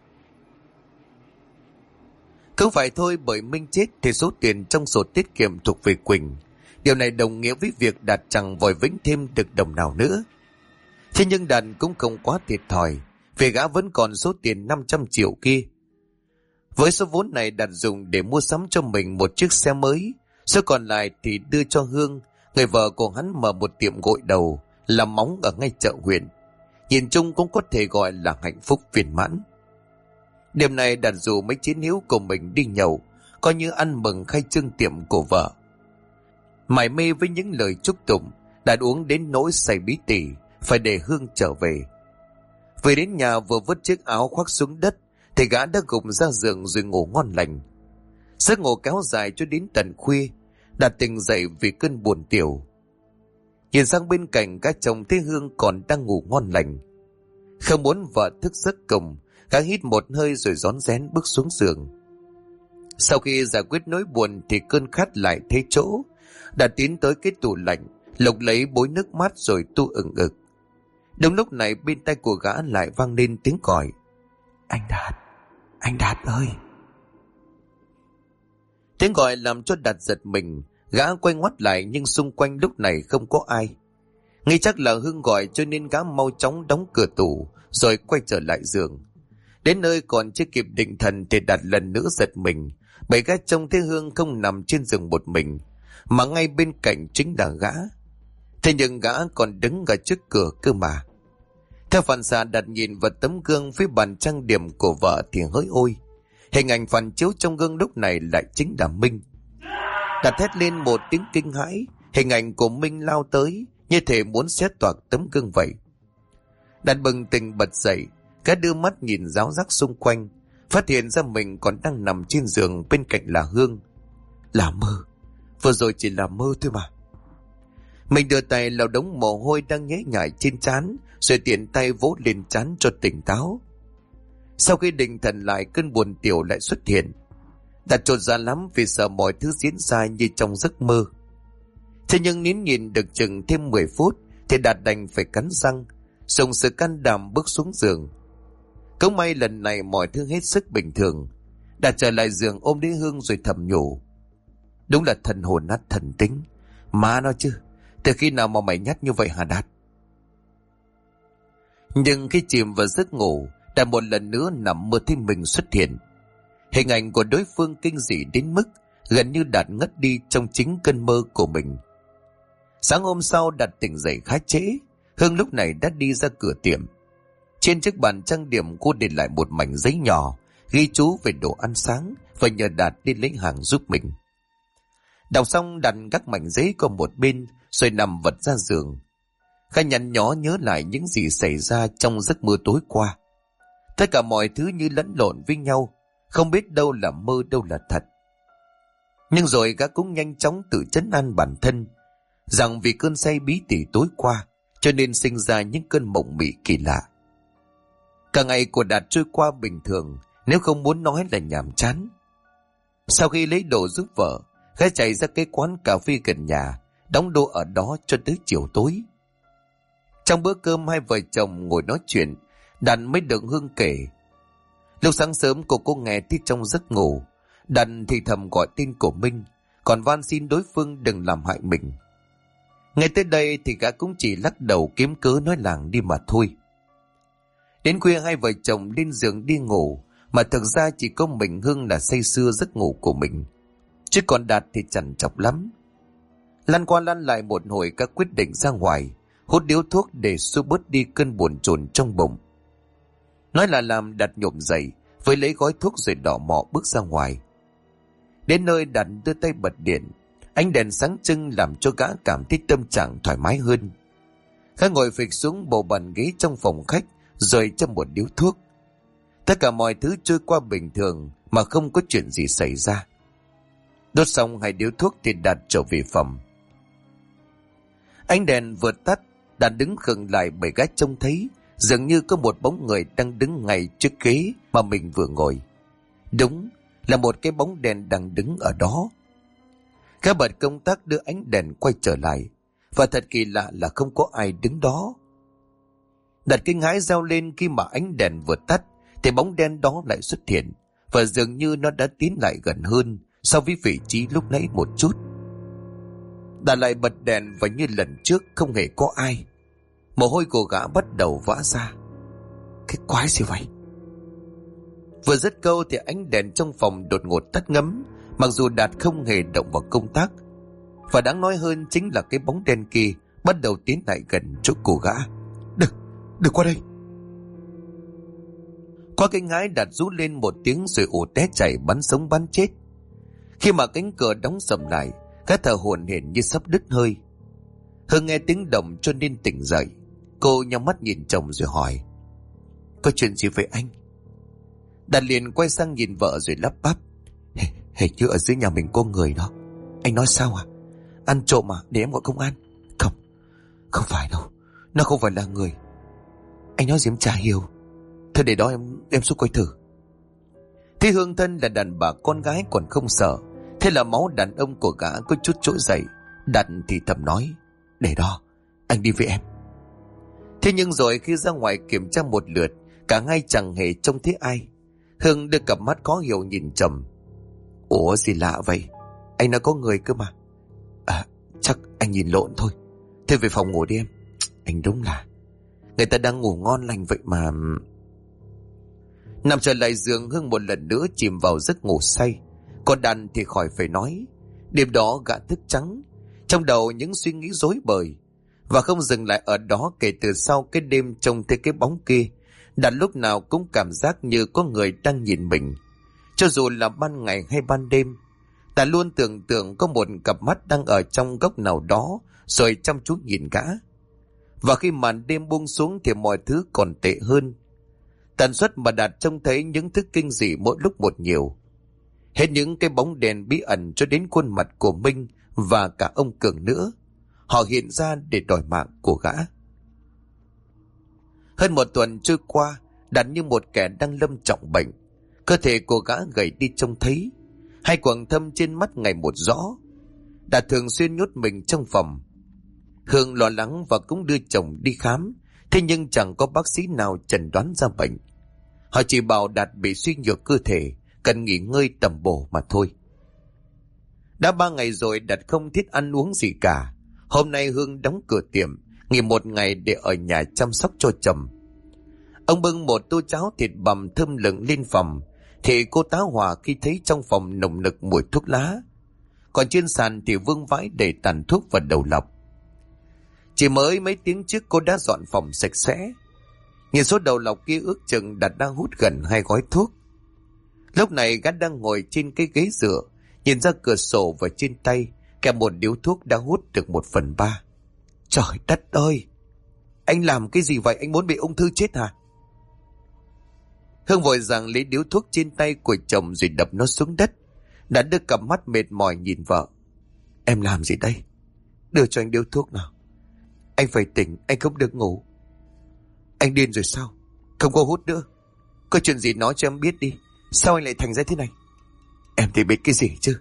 Speaker 1: Không phải thôi, bởi Minh chết thì số tiền trong sổ tiết kiệm thuộc về Quỳnh. Điều này đồng nghĩa với việc Đạt chẳng vòi vĩnh thêm được đồng nào nữa. Thế nhưng Đạt cũng không quá thiệt thòi, vì gã vẫn còn số tiền 500 triệu kia. Với số vốn này Đạt dùng để mua sắm cho mình một chiếc xe mới, số còn lại thì đưa cho Hương, người vợ của hắn, mở một tiệm gội đầu làm móng ở ngay chợ huyện. Nhìn chung cũng có thể gọi là hạnh phúc viên mãn. Đêm nay Đạt rủ mấy chiến hữu của mình đi nhậu, coi như ăn mừng khai trương tiệm của vợ. Mải mê với những lời chúc tụng, Đạt uống đến nỗi say bí tỉ, phải để Hương trở về. Về đến nhà vừa vứt chiếc áo khoác xuống đất thì gã đã gục ra giường rồi ngủ ngon lành. Giấc ngủ kéo dài cho đến tận khuya, Đạt tỉnh dậy vì cơn buồn tiểu. Nhìn sang bên cạnh, gã chồng thấy Hương còn đang ngủ ngon lành. Không muốn vợ thức giấc cùng, Gã hít một hơi rồi rón rén bước xuống giường. Sau khi giải quyết nỗi buồn thì cơn khát lại thế chỗ. Đã tiến tới cái tủ lạnh, lục lấy bối nước mát rồi tu ừng ực. Đúng lúc này bên tai của gã lại vang lên tiếng gọi. Anh Đạt ơi. Tiếng gọi làm cho Đạt giật mình. Gã quay ngoắt lại nhưng xung quanh lúc này không có ai. Nghĩ chắc là Hương gọi cho nên gã mau chóng đóng cửa tủ rồi quay trở lại giường. Đến nơi còn chưa kịp định thần thì Đạt lần nữa giật mình, bởi gã trông thấy Hương không nằm trên giường một mình, mà ngay bên cạnh chính là gã. Thế nhưng gã còn đứng ở trước cửa cơ mà. Theo phản xạ Đạt nhìn vào tấm gương phía bàn trang điểm của vợ thì hỡi ôi, hình ảnh phản chiếu trong gương lúc này lại chính là Minh. Đạt thét lên một tiếng kinh hãi, hình ảnh của Minh lao tới như thể muốn xé toạc tấm gương vậy. Đạt bừng tỉnh bật dậy, gã đưa mắt nhìn ráo rác xung quanh, phát hiện ra mình còn đang nằm trên giường bên cạnh là Hương. Là mơ, vừa rồi chỉ là mơ thôi mà. Mình đưa tay lau đống mồ hôi đang nhễ nhại trên trán, rồi tiện tay vỗ lên trán cho tỉnh táo. Sau khi định thần lại, cơn buồn tiểu lại xuất hiện. Đạt chột dạ lắm vì sợ mọi thứ diễn ra như trong giấc mơ. Thế nhưng nín nhìn được chừng thêm 10 phút thì Đạt đành phải cắn răng, dùng sự can đảm bước xuống giường. Cũng may lần này mọi thứ hết sức bình thường. Đạt trở lại giường ôm lấy Hương rồi thầm nhủ. Đúng là thần hồn nát thần tính. Má nó chứ, từ khi nào mà mày nhát như vậy hả Đạt? Nhưng khi chìm vào giấc ngủ, Đạt một lần nữa nằm mơ thấy mình xuất hiện. Hình ảnh của đối phương kinh dị đến mức gần như Đạt ngất đi trong chính cơn mơ của mình. Sáng hôm sau Đạt tỉnh dậy khá trễ. Hương lúc này đã đi ra cửa tiệm. Trên chiếc bàn trang điểm cô để lại một mảnh giấy nhỏ ghi chú về đồ ăn sáng và nhờ Đạt đi lấy hàng giúp mình. Đọc xong đặt các mảnh giấy qua một bên rồi nằm vật ra giường. Khá nhăn nhó nhớ lại những gì xảy ra trong giấc mơ tối qua. Tất cả mọi thứ như lẫn lộn với nhau, không biết đâu là mơ đâu là thật. Nhưng rồi gã cũng nhanh chóng tự trấn an bản thân rằng vì cơn say bí tỉ tối qua cho nên sinh ra những cơn mộng mị kỳ lạ. Cả ngày của Đạt trôi qua bình thường, nếu không muốn nói là nhàm chán. Sau khi lấy đồ giúp vợ, gã chạy ra cái quán cà phê gần nhà, đóng đô ở đó cho tới chiều tối. Trong bữa cơm hai vợ chồng ngồi nói chuyện, Đạt mới được Hương kể. Lúc sáng sớm cô nghe thấy trong giấc ngủ, Đạt thì thầm gọi tên của Minh, còn van xin đối phương đừng làm hại mình. Ngay tới đây thì gã cũng chỉ lắc đầu kiếm cớ nói làng đi mà thôi. Đến khuya hai vợ chồng lên giường đi ngủ, mà thực ra chỉ có mình Hương là say sưa giấc ngủ của mình, chứ còn Đạt thì chằn chọc lắm. Lăn qua lăn lại một hồi, các quyết định ra ngoài hút điếu thuốc để xua bớt đi cơn buồn chồn trong bụng. Nói là làm, Đạt nhổm dậy với lấy gói thuốc rồi đỏ mọ bước ra ngoài. Đến nơi Đạt đưa tay bật điện, ánh đèn sáng trưng làm cho gã cảm thấy tâm trạng thoải mái hơn. Gã ngồi phịch xuống bộ bàn ghế trong phòng khách rồi châm một điếu thuốc. Tất cả mọi thứ trôi qua bình thường mà không có chuyện gì xảy ra. Đốt xong hai điếu thuốc thì Đạt trở về phòng. Ánh đèn vừa tắt, Đạt đứng khựng lại bởi gã trông thấy dường như có một bóng người đang đứng ngay trước ghế mà mình vừa ngồi. Đúng là một cái bóng đèn đang đứng ở đó. Gã bật công tắc đưa ánh đèn quay trở lại, và thật kỳ lạ là không có ai đứng đó. Đạt kinh hãi reo lên khi mà ánh đèn vừa tắt thì bóng đen đó lại xuất hiện, và dường như nó đã tiến lại gần hơn so với vị trí lúc nãy một chút. Đạt lại bật đèn và như lần trước không hề có ai. Mồ hôi của gã bắt đầu vã ra. Cái quái gì vậy? Vừa dứt câu thì ánh đèn trong phòng đột ngột tắt ngấm, mặc dù Đạt không hề động vào công tắc. Và đáng nói hơn chính là cái bóng đen kia bắt đầu tiến lại gần chỗ của gã. Đừng qua đây. Qua kinh hãi, Đạt rú lên một tiếng rồi ù té chảy bắn sống bắn chết. Khi mà cánh cửa đóng sầm lại, gã thở hổn hển như sắp đứt hơi. Hương nghe tiếng động cho nên tỉnh dậy. Cô nhắm mắt nhìn chồng rồi hỏi: Có chuyện gì vậy anh? Đạt liền quay sang nhìn vợ rồi lắp bắp: Hình như ở dưới nhà mình có người đó. Anh nói sao à? Ăn trộm à? Để em gọi công an. Không phải đâu. Nó không phải là người. Anh nói gì em chả hiểu.
Speaker 2: Thôi để đó em xuống coi thử.
Speaker 1: Thế Hương thân là đàn bà con gái còn không sợ, thế là máu đàn ông của gã có chút trỗi dậy. Đạt thì thầm nói:
Speaker 2: Để đó, anh đi với em.
Speaker 1: Thế nhưng rồi khi ra ngoài kiểm tra một lượt, cả hai chẳng hề trông thấy ai. Hương đưa cặp mắt khó hiểu nhìn Trầm.
Speaker 2: Ủa gì lạ vậy? Anh nói có người cơ mà. À, chắc anh nhìn lộn thôi. Thế về phòng ngủ đi em. Anh đúng là người ta đang ngủ ngon lành vậy mà.
Speaker 1: Nằm trở lại giường, Hương một lần nữa chìm vào giấc ngủ say. Còn Đàn thì khỏi phải nói. Đêm đó gã thức trắng, trong đầu những suy nghĩ rối bời. Và không dừng lại ở đó, kể từ sau cái đêm trông thấy cái bóng kia, Đàn lúc nào cũng cảm giác như có người đang nhìn mình. Cho dù là ban ngày hay ban đêm, Đàn luôn tưởng tượng có một cặp mắt đang ở trong góc nào đó rồi chăm chú nhìn gã. Và khi màn đêm buông xuống thì mọi thứ còn tệ hơn. Tần suất mà Đạt trông thấy những thứ kinh dị mỗi lúc một nhiều. Hết những cái bóng đèn bí ẩn cho đến khuôn mặt của Minh và cả ông Cường nữa. Họ hiện ra để đòi mạng của gã. Hơn một tuần trôi qua, Đạt như một kẻ đang lâm trọng bệnh. Cơ thể của gã gầy đi trông thấy, hai quầng thâm trên mắt ngày một rõ. Đạt thường xuyên nhốt mình trong phòng. Hương lo lắng và cũng đưa chồng đi khám, thế nhưng chẳng có bác sĩ nào chẩn đoán ra bệnh. Họ chỉ bảo Đạt bị suy nhược cơ thể, cần nghỉ ngơi tầm bổ mà thôi. Đã 3 ngày rồi Đạt không thiết ăn uống gì cả. Hôm nay Hương đóng cửa tiệm, nghỉ một ngày để ở nhà chăm sóc cho chồng. Ông bưng một tô cháo thịt bằm thơm lừng lên phòng, thì cô tá hỏa khi thấy trong phòng nồng nực mùi thuốc lá. Còn trên sàn thì vương vãi đầy tàn thuốc và đầu lọc. Chỉ mới mấy tiếng trước cô đã dọn phòng sạch sẽ. Nhìn số đầu lọc kia ước chừng Đạt đang hút gần 2 gói thuốc. Lúc này gã đang ngồi trên cái ghế dựa, nhìn ra cửa sổ và trên tay kèm một điếu thuốc đã hút được 1/3. Trời đất ơi! Anh làm cái gì vậy? Anh muốn bị ung thư chết hả? Hương vội vàng lấy điếu thuốc trên tay của chồng rồi đập nó xuống đất. Đã đưa cặp mắt mệt mỏi nhìn vợ.
Speaker 2: Em làm gì đây? Đưa cho anh điếu thuốc nào. Anh phải tỉnh, anh không được ngủ.
Speaker 1: Anh điên rồi sao? Không có hút nữa. Có chuyện gì nói cho em biết đi. Sao anh lại thành ra thế này?
Speaker 2: Em thì biết cái gì chứ?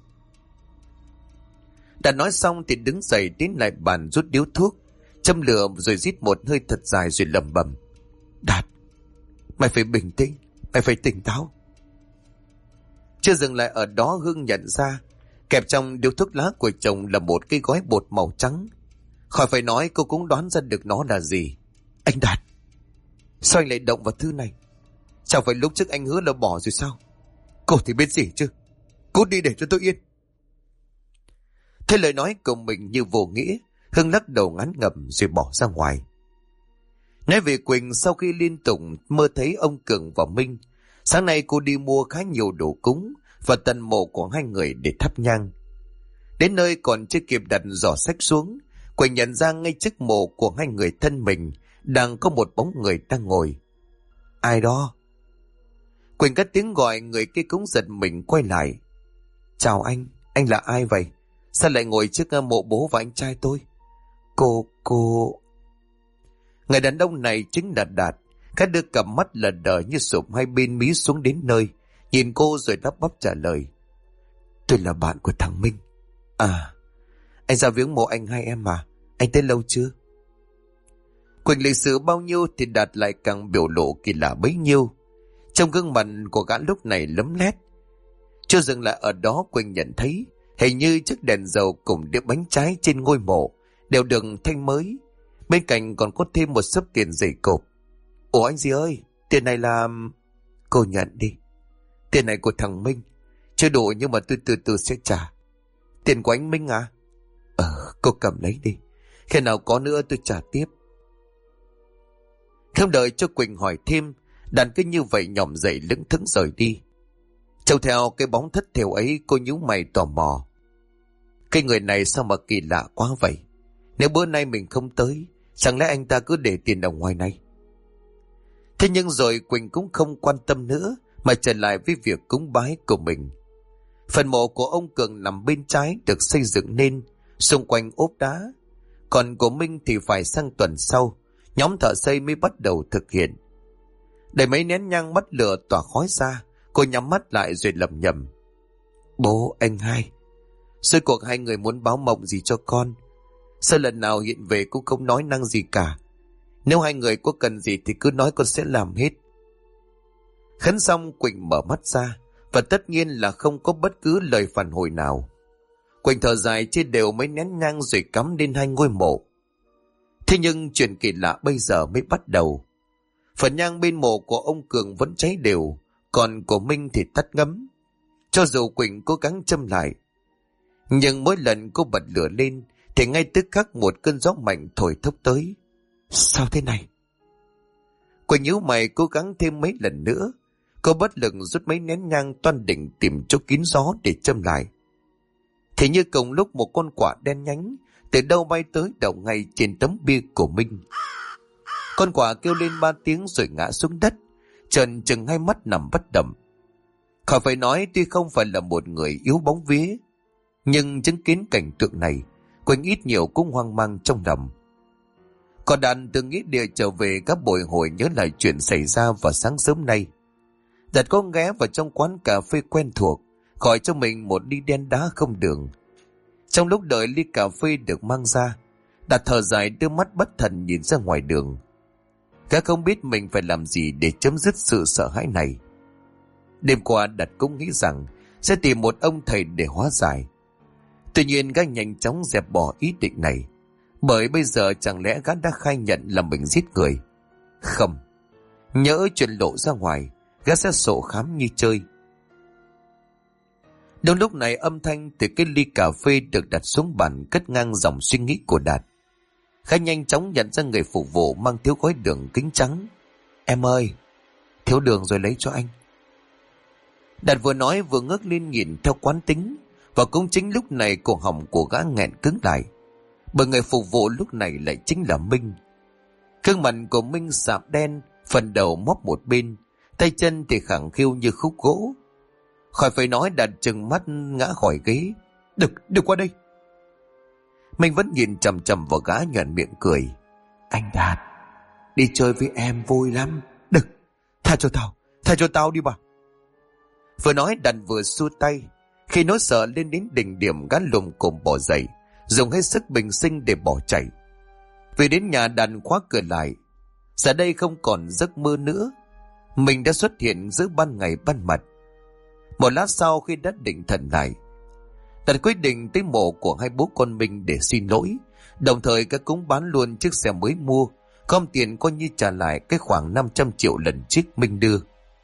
Speaker 1: Đã nói xong thì đứng dậy đến lại bàn rút điếu thuốc, châm lửa rồi rít một hơi thật dài rồi lẩm bẩm.
Speaker 2: Đạt, mày phải bình tĩnh, mày phải tỉnh táo.
Speaker 1: Chưa dừng lại ở đó, Hương nhận ra kẹp trong điếu thuốc lá của chồng là một cái gói bột màu trắng. Khỏi phải nói, cô cũng đoán ra được nó là gì.
Speaker 2: Anh Đạt,
Speaker 1: sao anh lại động vào thứ này? Chẳng phải lúc trước anh hứa là bỏ rồi sao? Cô thì biết gì chứ? Cút đi để cho tôi yên. Thế lời nói của mình như vô nghĩa, Hương lắc đầu ngán ngẩm rồi bỏ ra ngoài. Nói về Quỳnh, sau khi liên tục mơ thấy ông Cường và Minh, sáng nay cô đi mua khá nhiều đồ cúng và tần mộ của hai người để thắp nhang. Đến nơi còn chưa kịp đặt giỏ sách xuống, Quỳnh nhận ra ngay trước mộ của hai người thân mình đang có một bóng người đang ngồi. Ai đó? Quỳnh cất tiếng gọi, người kia cũng giật mình quay lại. Chào anh là ai vậy? Sao lại ngồi trước mộ bố và anh trai tôi? Cô... Người đàn ông này chính là Đạt. Khá đưa cặp mắt lờ đờ như sụp hai bên mí xuống đến nơi, nhìn cô rồi lắp bắp trả lời. Tôi là bạn của thằng Minh. À, anh ra viếng mộ anh hai em mà. Anh tới lâu chưa? Quỳnh lịch sử bao nhiêu thì Đạt lại càng biểu lộ kỳ lạ bấy nhiêu. Trong gương mặt của gã lúc này lấm lét. Chưa dừng lại ở đó, Quỳnh nhận thấy hình như chiếc đèn dầu cùng đĩa bánh trái trên ngôi mộ đều được thanh mới. Bên cạnh còn có thêm một xấp tiền dày cộp. Ủa anh gì ơi, tiền này là... Cô nhận đi. Tiền này của thằng Minh. Chưa đủ nhưng mà tôi từ từ sẽ trả. Tiền của anh Minh à? Cô cầm lấy đi. Khi nào có nữa tôi trả tiếp. Không đợi cho Quỳnh hỏi thêm, Đàn cứ như vậy nhỏm dậy lững thững rời đi. Trông theo cái bóng thất thểu ấy, cô nhíu mày tò mò. Cái người này sao mà kỳ lạ quá vậy? Nếu bữa nay mình không tới, chẳng lẽ anh ta cứ để tiền ở ngoài này? Thế nhưng rồi Quỳnh cũng không quan tâm nữa, mà trở lại với việc cúng bái của mình. Phần mộ của ông Cường nằm bên trái được xây dựng nên, xung quanh ốp đá. Còn của Minh thì phải sang tuần sau, nhóm thợ xây mới bắt đầu thực hiện. Để mấy nén nhang mất lửa tỏa khói ra, cô nhắm mắt lại rồi lẩm nhẩm: Bố, anh hai, rốt cuộc hai người muốn báo mộng gì cho con? Sao lần nào hiện về cũng không nói năng gì cả? Nếu hai người có cần gì thì cứ nói, con sẽ làm hết. Khấn xong, Quỳnh mở mắt ra, và tất nhiên là không có bất cứ lời phản hồi nào. Quỳnh thở dài chia đều mấy nén nhang rồi cắm lên hai ngôi mộ. Thế nhưng chuyện kỳ lạ bây giờ mới bắt đầu. Phần nhang bên mộ của ông Cường vẫn cháy đều, còn của Minh thì tắt ngấm. Cho dù Quỳnh cố gắng châm lại, nhưng mỗi lần cô bật lửa lên thì ngay tức khắc một cơn gió mạnh thổi thốc tới. Sao thế này? Quỳnh nhíu mày cố gắng thêm mấy lần nữa. Cô bất lực rút mấy nén nhang toan định tìm chỗ kín gió để châm lại. Thì như cùng lúc một con quạ đen nhánh từ đâu bay tới đậu ngay trên tấm bia của Minh. Con quạ kêu lên 3 tiếng rồi ngã xuống đất, trần trừng hai mắt nằm bất động. Khỏi phải nói, tuy không phải là một người yếu bóng vía, nhưng chứng kiến cảnh tượng này, Quỳnh ít nhiều cũng hoang mang trong lòng. Còn Đạt từ nghĩa địa trở về các bồi hồi nhớ lại chuyện xảy ra vào sáng sớm nay. Đạt có ghé vào trong quán cà phê quen thuộc, gọi cho mình một ly đen đá không đường. Trong lúc đợi ly cà phê được mang ra, Đạt thở dài đưa mắt bất thần nhìn ra ngoài đường. Gã không biết mình phải làm gì để chấm dứt sự sợ hãi này. Đêm qua Đạt cũng nghĩ rằng sẽ tìm một ông thầy để hóa giải. Tuy nhiên gã nhanh chóng dẹp bỏ ý định này, bởi bây giờ chẳng lẽ gã đã khai nhận là mình giết người? Không, nhỡ chuyện lộ ra ngoài, gã sẽ sổ khám như chơi. Đúng lúc này âm thanh từ cái ly cà phê được đặt xuống bàn cất ngang dòng suy nghĩ của Đạt. Gã nhanh chóng nhận ra người phục vụ mang thiếu gói đường kính trắng. Em ơi, thiếu đường rồi lấy cho anh. Đạt vừa nói vừa ngước lên nhìn theo quán tính, và cũng chính lúc này cổ họng của gã nghẹn cứng lại, bởi người phục vụ lúc này lại chính là Minh. Gương mặt của Minh sạm đen, phần đầu móp một bên, tay chân thì khẳng khiu như khúc gỗ. Khỏi phải nói, Đạt trừng mắt ngã khỏi ghế. Đừng qua đây. Minh vẫn nhìn chằm chằm vào gã, nhoẻn miệng cười. Anh Đạt, đi chơi với em vui lắm. Đừng, tha cho tao đi bà. Vừa nói Đạt vừa xua tay. Khi nỗi sợ lên đến đỉnh điểm, gã lùm cồm bỏ dậy, dùng hết sức bình sinh để bỏ chạy. Về đến nhà, Đạt khóa cửa lại. Giờ đây không còn giấc mơ nữa, mình đã xuất hiện giữa ban ngày ban mặt. Một lát sau, khi đã định thần lại, Đạt quyết định tới mộ của hai bố con mình để xin lỗi, đồng thời các cũng bán luôn chiếc xe mới mua, gom tiền coi như trả lại cái khoảng 500 triệu lần trước Minh đưa.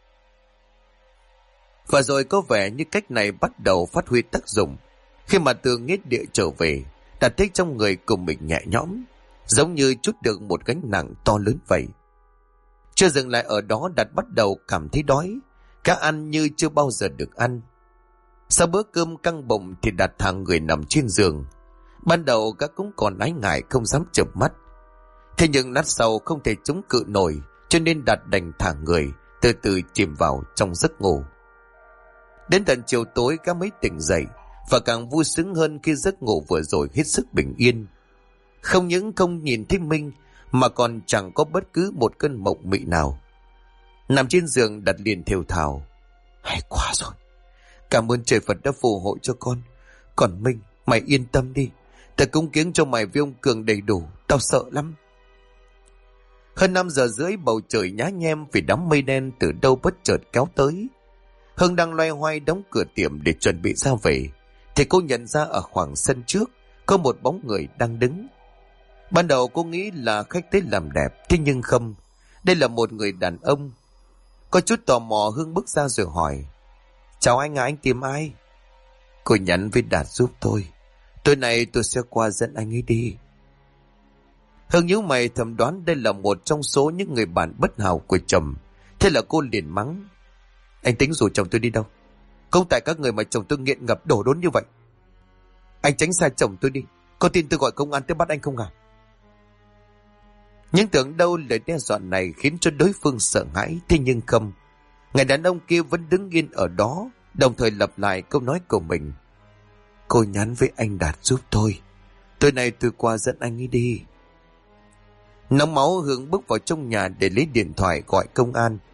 Speaker 1: Và rồi có vẻ như cách này bắt đầu phát huy tác dụng. Khi mà từ nghĩa địa trở về, Đạt thấy trong người cùng mình nhẹ nhõm, giống như trút được một gánh nặng to lớn vậy. Chưa dừng lại ở đó, Đạt bắt đầu cảm thấy đói, cá ăn như chưa bao giờ được ăn. Sau bữa cơm căng bụng thì Đạt thả người nằm trên giường. Ban đầu các cũng còn ái ngại không dám chợp mắt. Thế nhưng lát sau không thể chống cự nổi, cho nên Đạt đành thả người, từ từ chìm vào trong giấc ngủ. Đến tận chiều tối các mới tỉnh dậy, và càng vui sướng hơn khi giấc ngủ vừa rồi hết sức bình yên. Không những không nhìn thấy Minh, mà còn chẳng có bất cứ một cơn mộng mị nào. Nằm trên giường, Đạt liền thều thào. Hay quá rồi, cảm ơn trời Phật đã phù hộ cho con. Còn Minh, mày yên tâm đi, ta cúng kiếng cho mày với ông Cường đầy đủ, tao sợ lắm. Hơn 5 giờ rưỡi, bầu trời nhá nhem vì đám mây đen từ đâu bất chợt kéo tới. Hưng đang loay hoay đóng cửa tiệm để chuẩn bị ra về, thì cô nhận ra ở khoảng sân trước có một bóng người đang đứng. Ban đầu cô nghĩ là khách tới làm đẹp, thế nhưng không, đây là một người đàn ông. Có chút tò mò, Hương bước ra rồi hỏi. Chào anh à, anh tìm ai? Cô nhắn với Đạt giúp tôi, tối nay tôi sẽ qua dẫn anh ấy đi. Hương nhíu mày thầm đoán đây là một trong số những người bạn bất hảo của chồng. Thế là cô liền mắng. Anh tính rủ chồng tôi đi đâu? Không tại các người mà chồng tôi nghiện ngập đổ đốn như vậy. Anh tránh xa chồng tôi đi, có tin tôi gọi công an tới bắt anh không à? Nhưng tưởng đâu lời đe dọa này khiến cho đối phương sợ hãi, thế nhưng không. Người đàn ông kia vẫn đứng yên ở đó, đồng thời lặp lại câu nói của mình. Cô nhắn với anh Đạt giúp tôi, tối nay tôi qua dẫn anh ấy đi. Nóng máu, Hương bước vào trong nhà để lấy điện thoại gọi công an.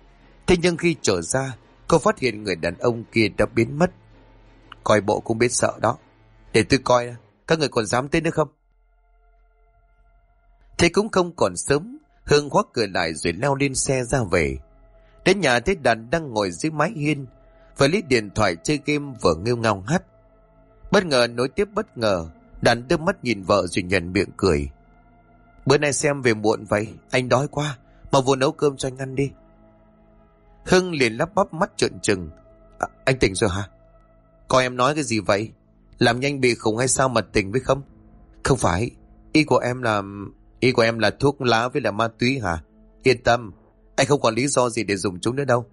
Speaker 1: Thế nhưng khi trở ra, cô phát hiện người đàn ông kia đã biến mất. Coi bộ cũng biết sợ đó. Để tôi coi, các người còn dám tới nữa không? Thế cũng không còn sớm, Hương khóa cửa lại rồi leo lên xe ra về. Đến nhà thấy Đạt đang ngồi dưới mái hiên, vừa lấy điện thoại chơi game vừa nghêu ngao hát. Bất ngờ nối tiếp bất ngờ, Đạt đưa mắt nhìn vợ rồi nhận miệng cười. Bữa nay xem về muộn vậy, anh đói quá, mà vừa nấu cơm cho anh ăn đi. Hưng liền lắp bắp mắt trợn trừng. Anh tỉnh rồi hả? Coi em nói cái gì vậy? Làm nhanh bị khùng hay sao mà tỉnh với không? Không phải, ý của em là thuốc lá với là ma túy hả? Yên tâm, anh không còn lý do gì để dùng chúng nữa đâu.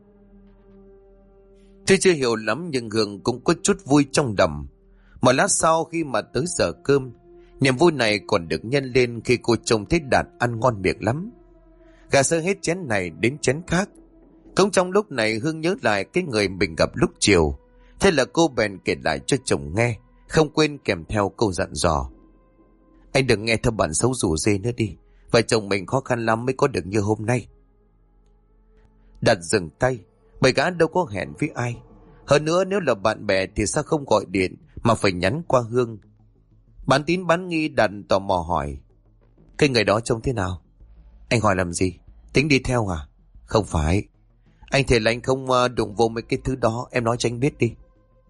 Speaker 1: Tôi chưa hiểu lắm nhưng Hương cũng có chút vui trong đầm. Một lát sau khi mà tới giờ cơm, niềm vui này còn được nhân lên khi cô trông thấy Đạt ăn ngon miệng lắm. Gà sơ hết chén này đến chén khác. Cũng trong lúc này Hương nhớ lại cái người mình gặp lúc chiều. Thế là cô bèn kể lại cho chồng nghe, không quên kèm theo câu dặn dò. Anh đừng nghe theo bản xấu rủ dê nữa đi. Vợ chồng mình khó khăn lắm mới có được như hôm nay. Đạt dừng tay, bởi gã đâu có hẹn với ai. Hơn nữa nếu là bạn bè thì sao không gọi điện mà phải nhắn qua Hương. Bán tín bán nghi Đạt tò mò hỏi. Cái người đó trông thế nào? Anh hỏi làm gì? Tính đi theo à? Không phải. Anh thề là anh không đụng vô mấy cái thứ đó. Em nói cho anh biết đi.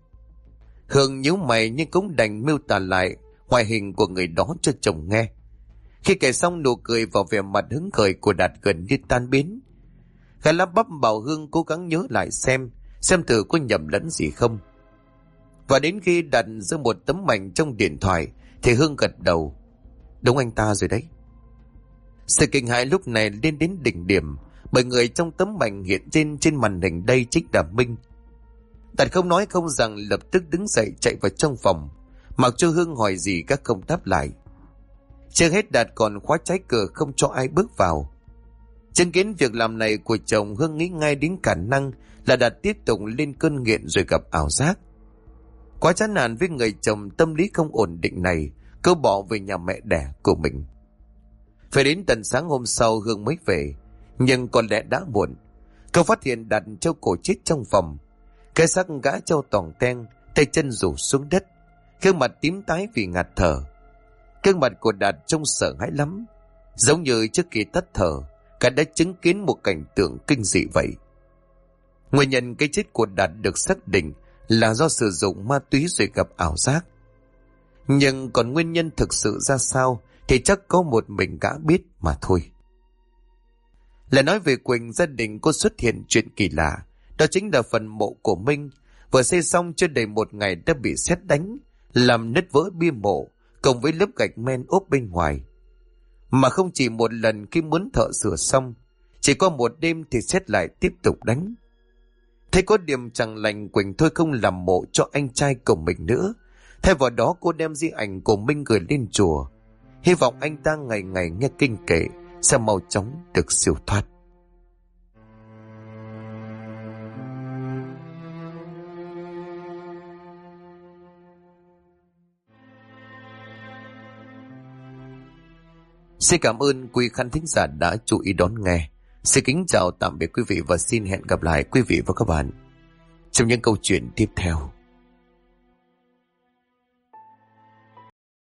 Speaker 1: Hương nhíu mày nhưng cũng đành miêu tả lại ngoại hình của người đó cho chồng nghe. Khi kể xong nụ cười vào vẻ mặt hứng khởi của Đạt gần như tan biến. Gã lắp bắp bảo Hương cố gắng nhớ lại xem thử có nhầm lẫn gì không. Và đến khi Đạt giơ một tấm ảnh trong điện thoại thì Hương gật đầu. Đúng anh ta rồi đấy. Sự kinh hãi lúc này lên đến đỉnh điểm, bởi người trong tấm ảnh hiện trên màn hình đây chính là Minh. Đạt không nói không rằng lập tức đứng dậy chạy vào trong phòng, mặc cho Hương hỏi gì các không đáp lại. Chưa hết Đạt còn khóa trái cửa không cho ai bước vào. Chứng kiến việc làm này của chồng, Hương nghĩ ngay đến khả năng là Đạt tiếp tục lên cơn nghiện rồi gặp ảo giác. Quá chán nản với người chồng tâm lý không ổn định này, cô bỏ về nhà mẹ đẻ của mình. Phải đến tận sáng hôm sau Hương mới về, nhưng có lẽ đã muộn. Cô phát hiện Đạt treo cổ chết trong phòng. Cái xác gã treo toòng teng, tay chân rủ xuống đất, gương mặt tím tái vì ngạt thở. Gương mặt của Đạt trông sợ hãi lắm, giống như trước khi tắt thở, cả đã chứng kiến một cảnh tượng kinh dị vậy. Nguyên nhân cái chết của Đạt được xác định là do sử dụng ma túy rồi gặp ảo giác. Nhưng còn nguyên nhân thực sự ra sao thì chắc có một mình gã biết mà thôi. Lại nói về Quỳnh, gia đình cô xuất hiện chuyện kỳ lạ. Đó chính là phần mộ của Minh, vừa xây xong chưa đầy một ngày đã bị sét đánh, làm nứt vỡ bia mộ, cộng với lớp gạch men ốp bên ngoài. Mà không chỉ một lần khi muốn thợ sửa xong, chỉ có một đêm thì sét lại tiếp tục đánh. Thấy có điểm chẳng lành, Quỳnh thôi không làm mộ cho anh trai của mình nữa. Thay vào đó cô đem di ảnh của Minh gửi lên chùa, hy vọng anh ta ngày ngày nghe kinh kệ sẽ mau chóng được siêu thoát. Xin cảm ơn quý khán thính giả đã chú ý đón nghe. Xin kính chào tạm biệt quý vị và xin hẹn gặp lại quý vị và các bạn trong những câu chuyện tiếp theo.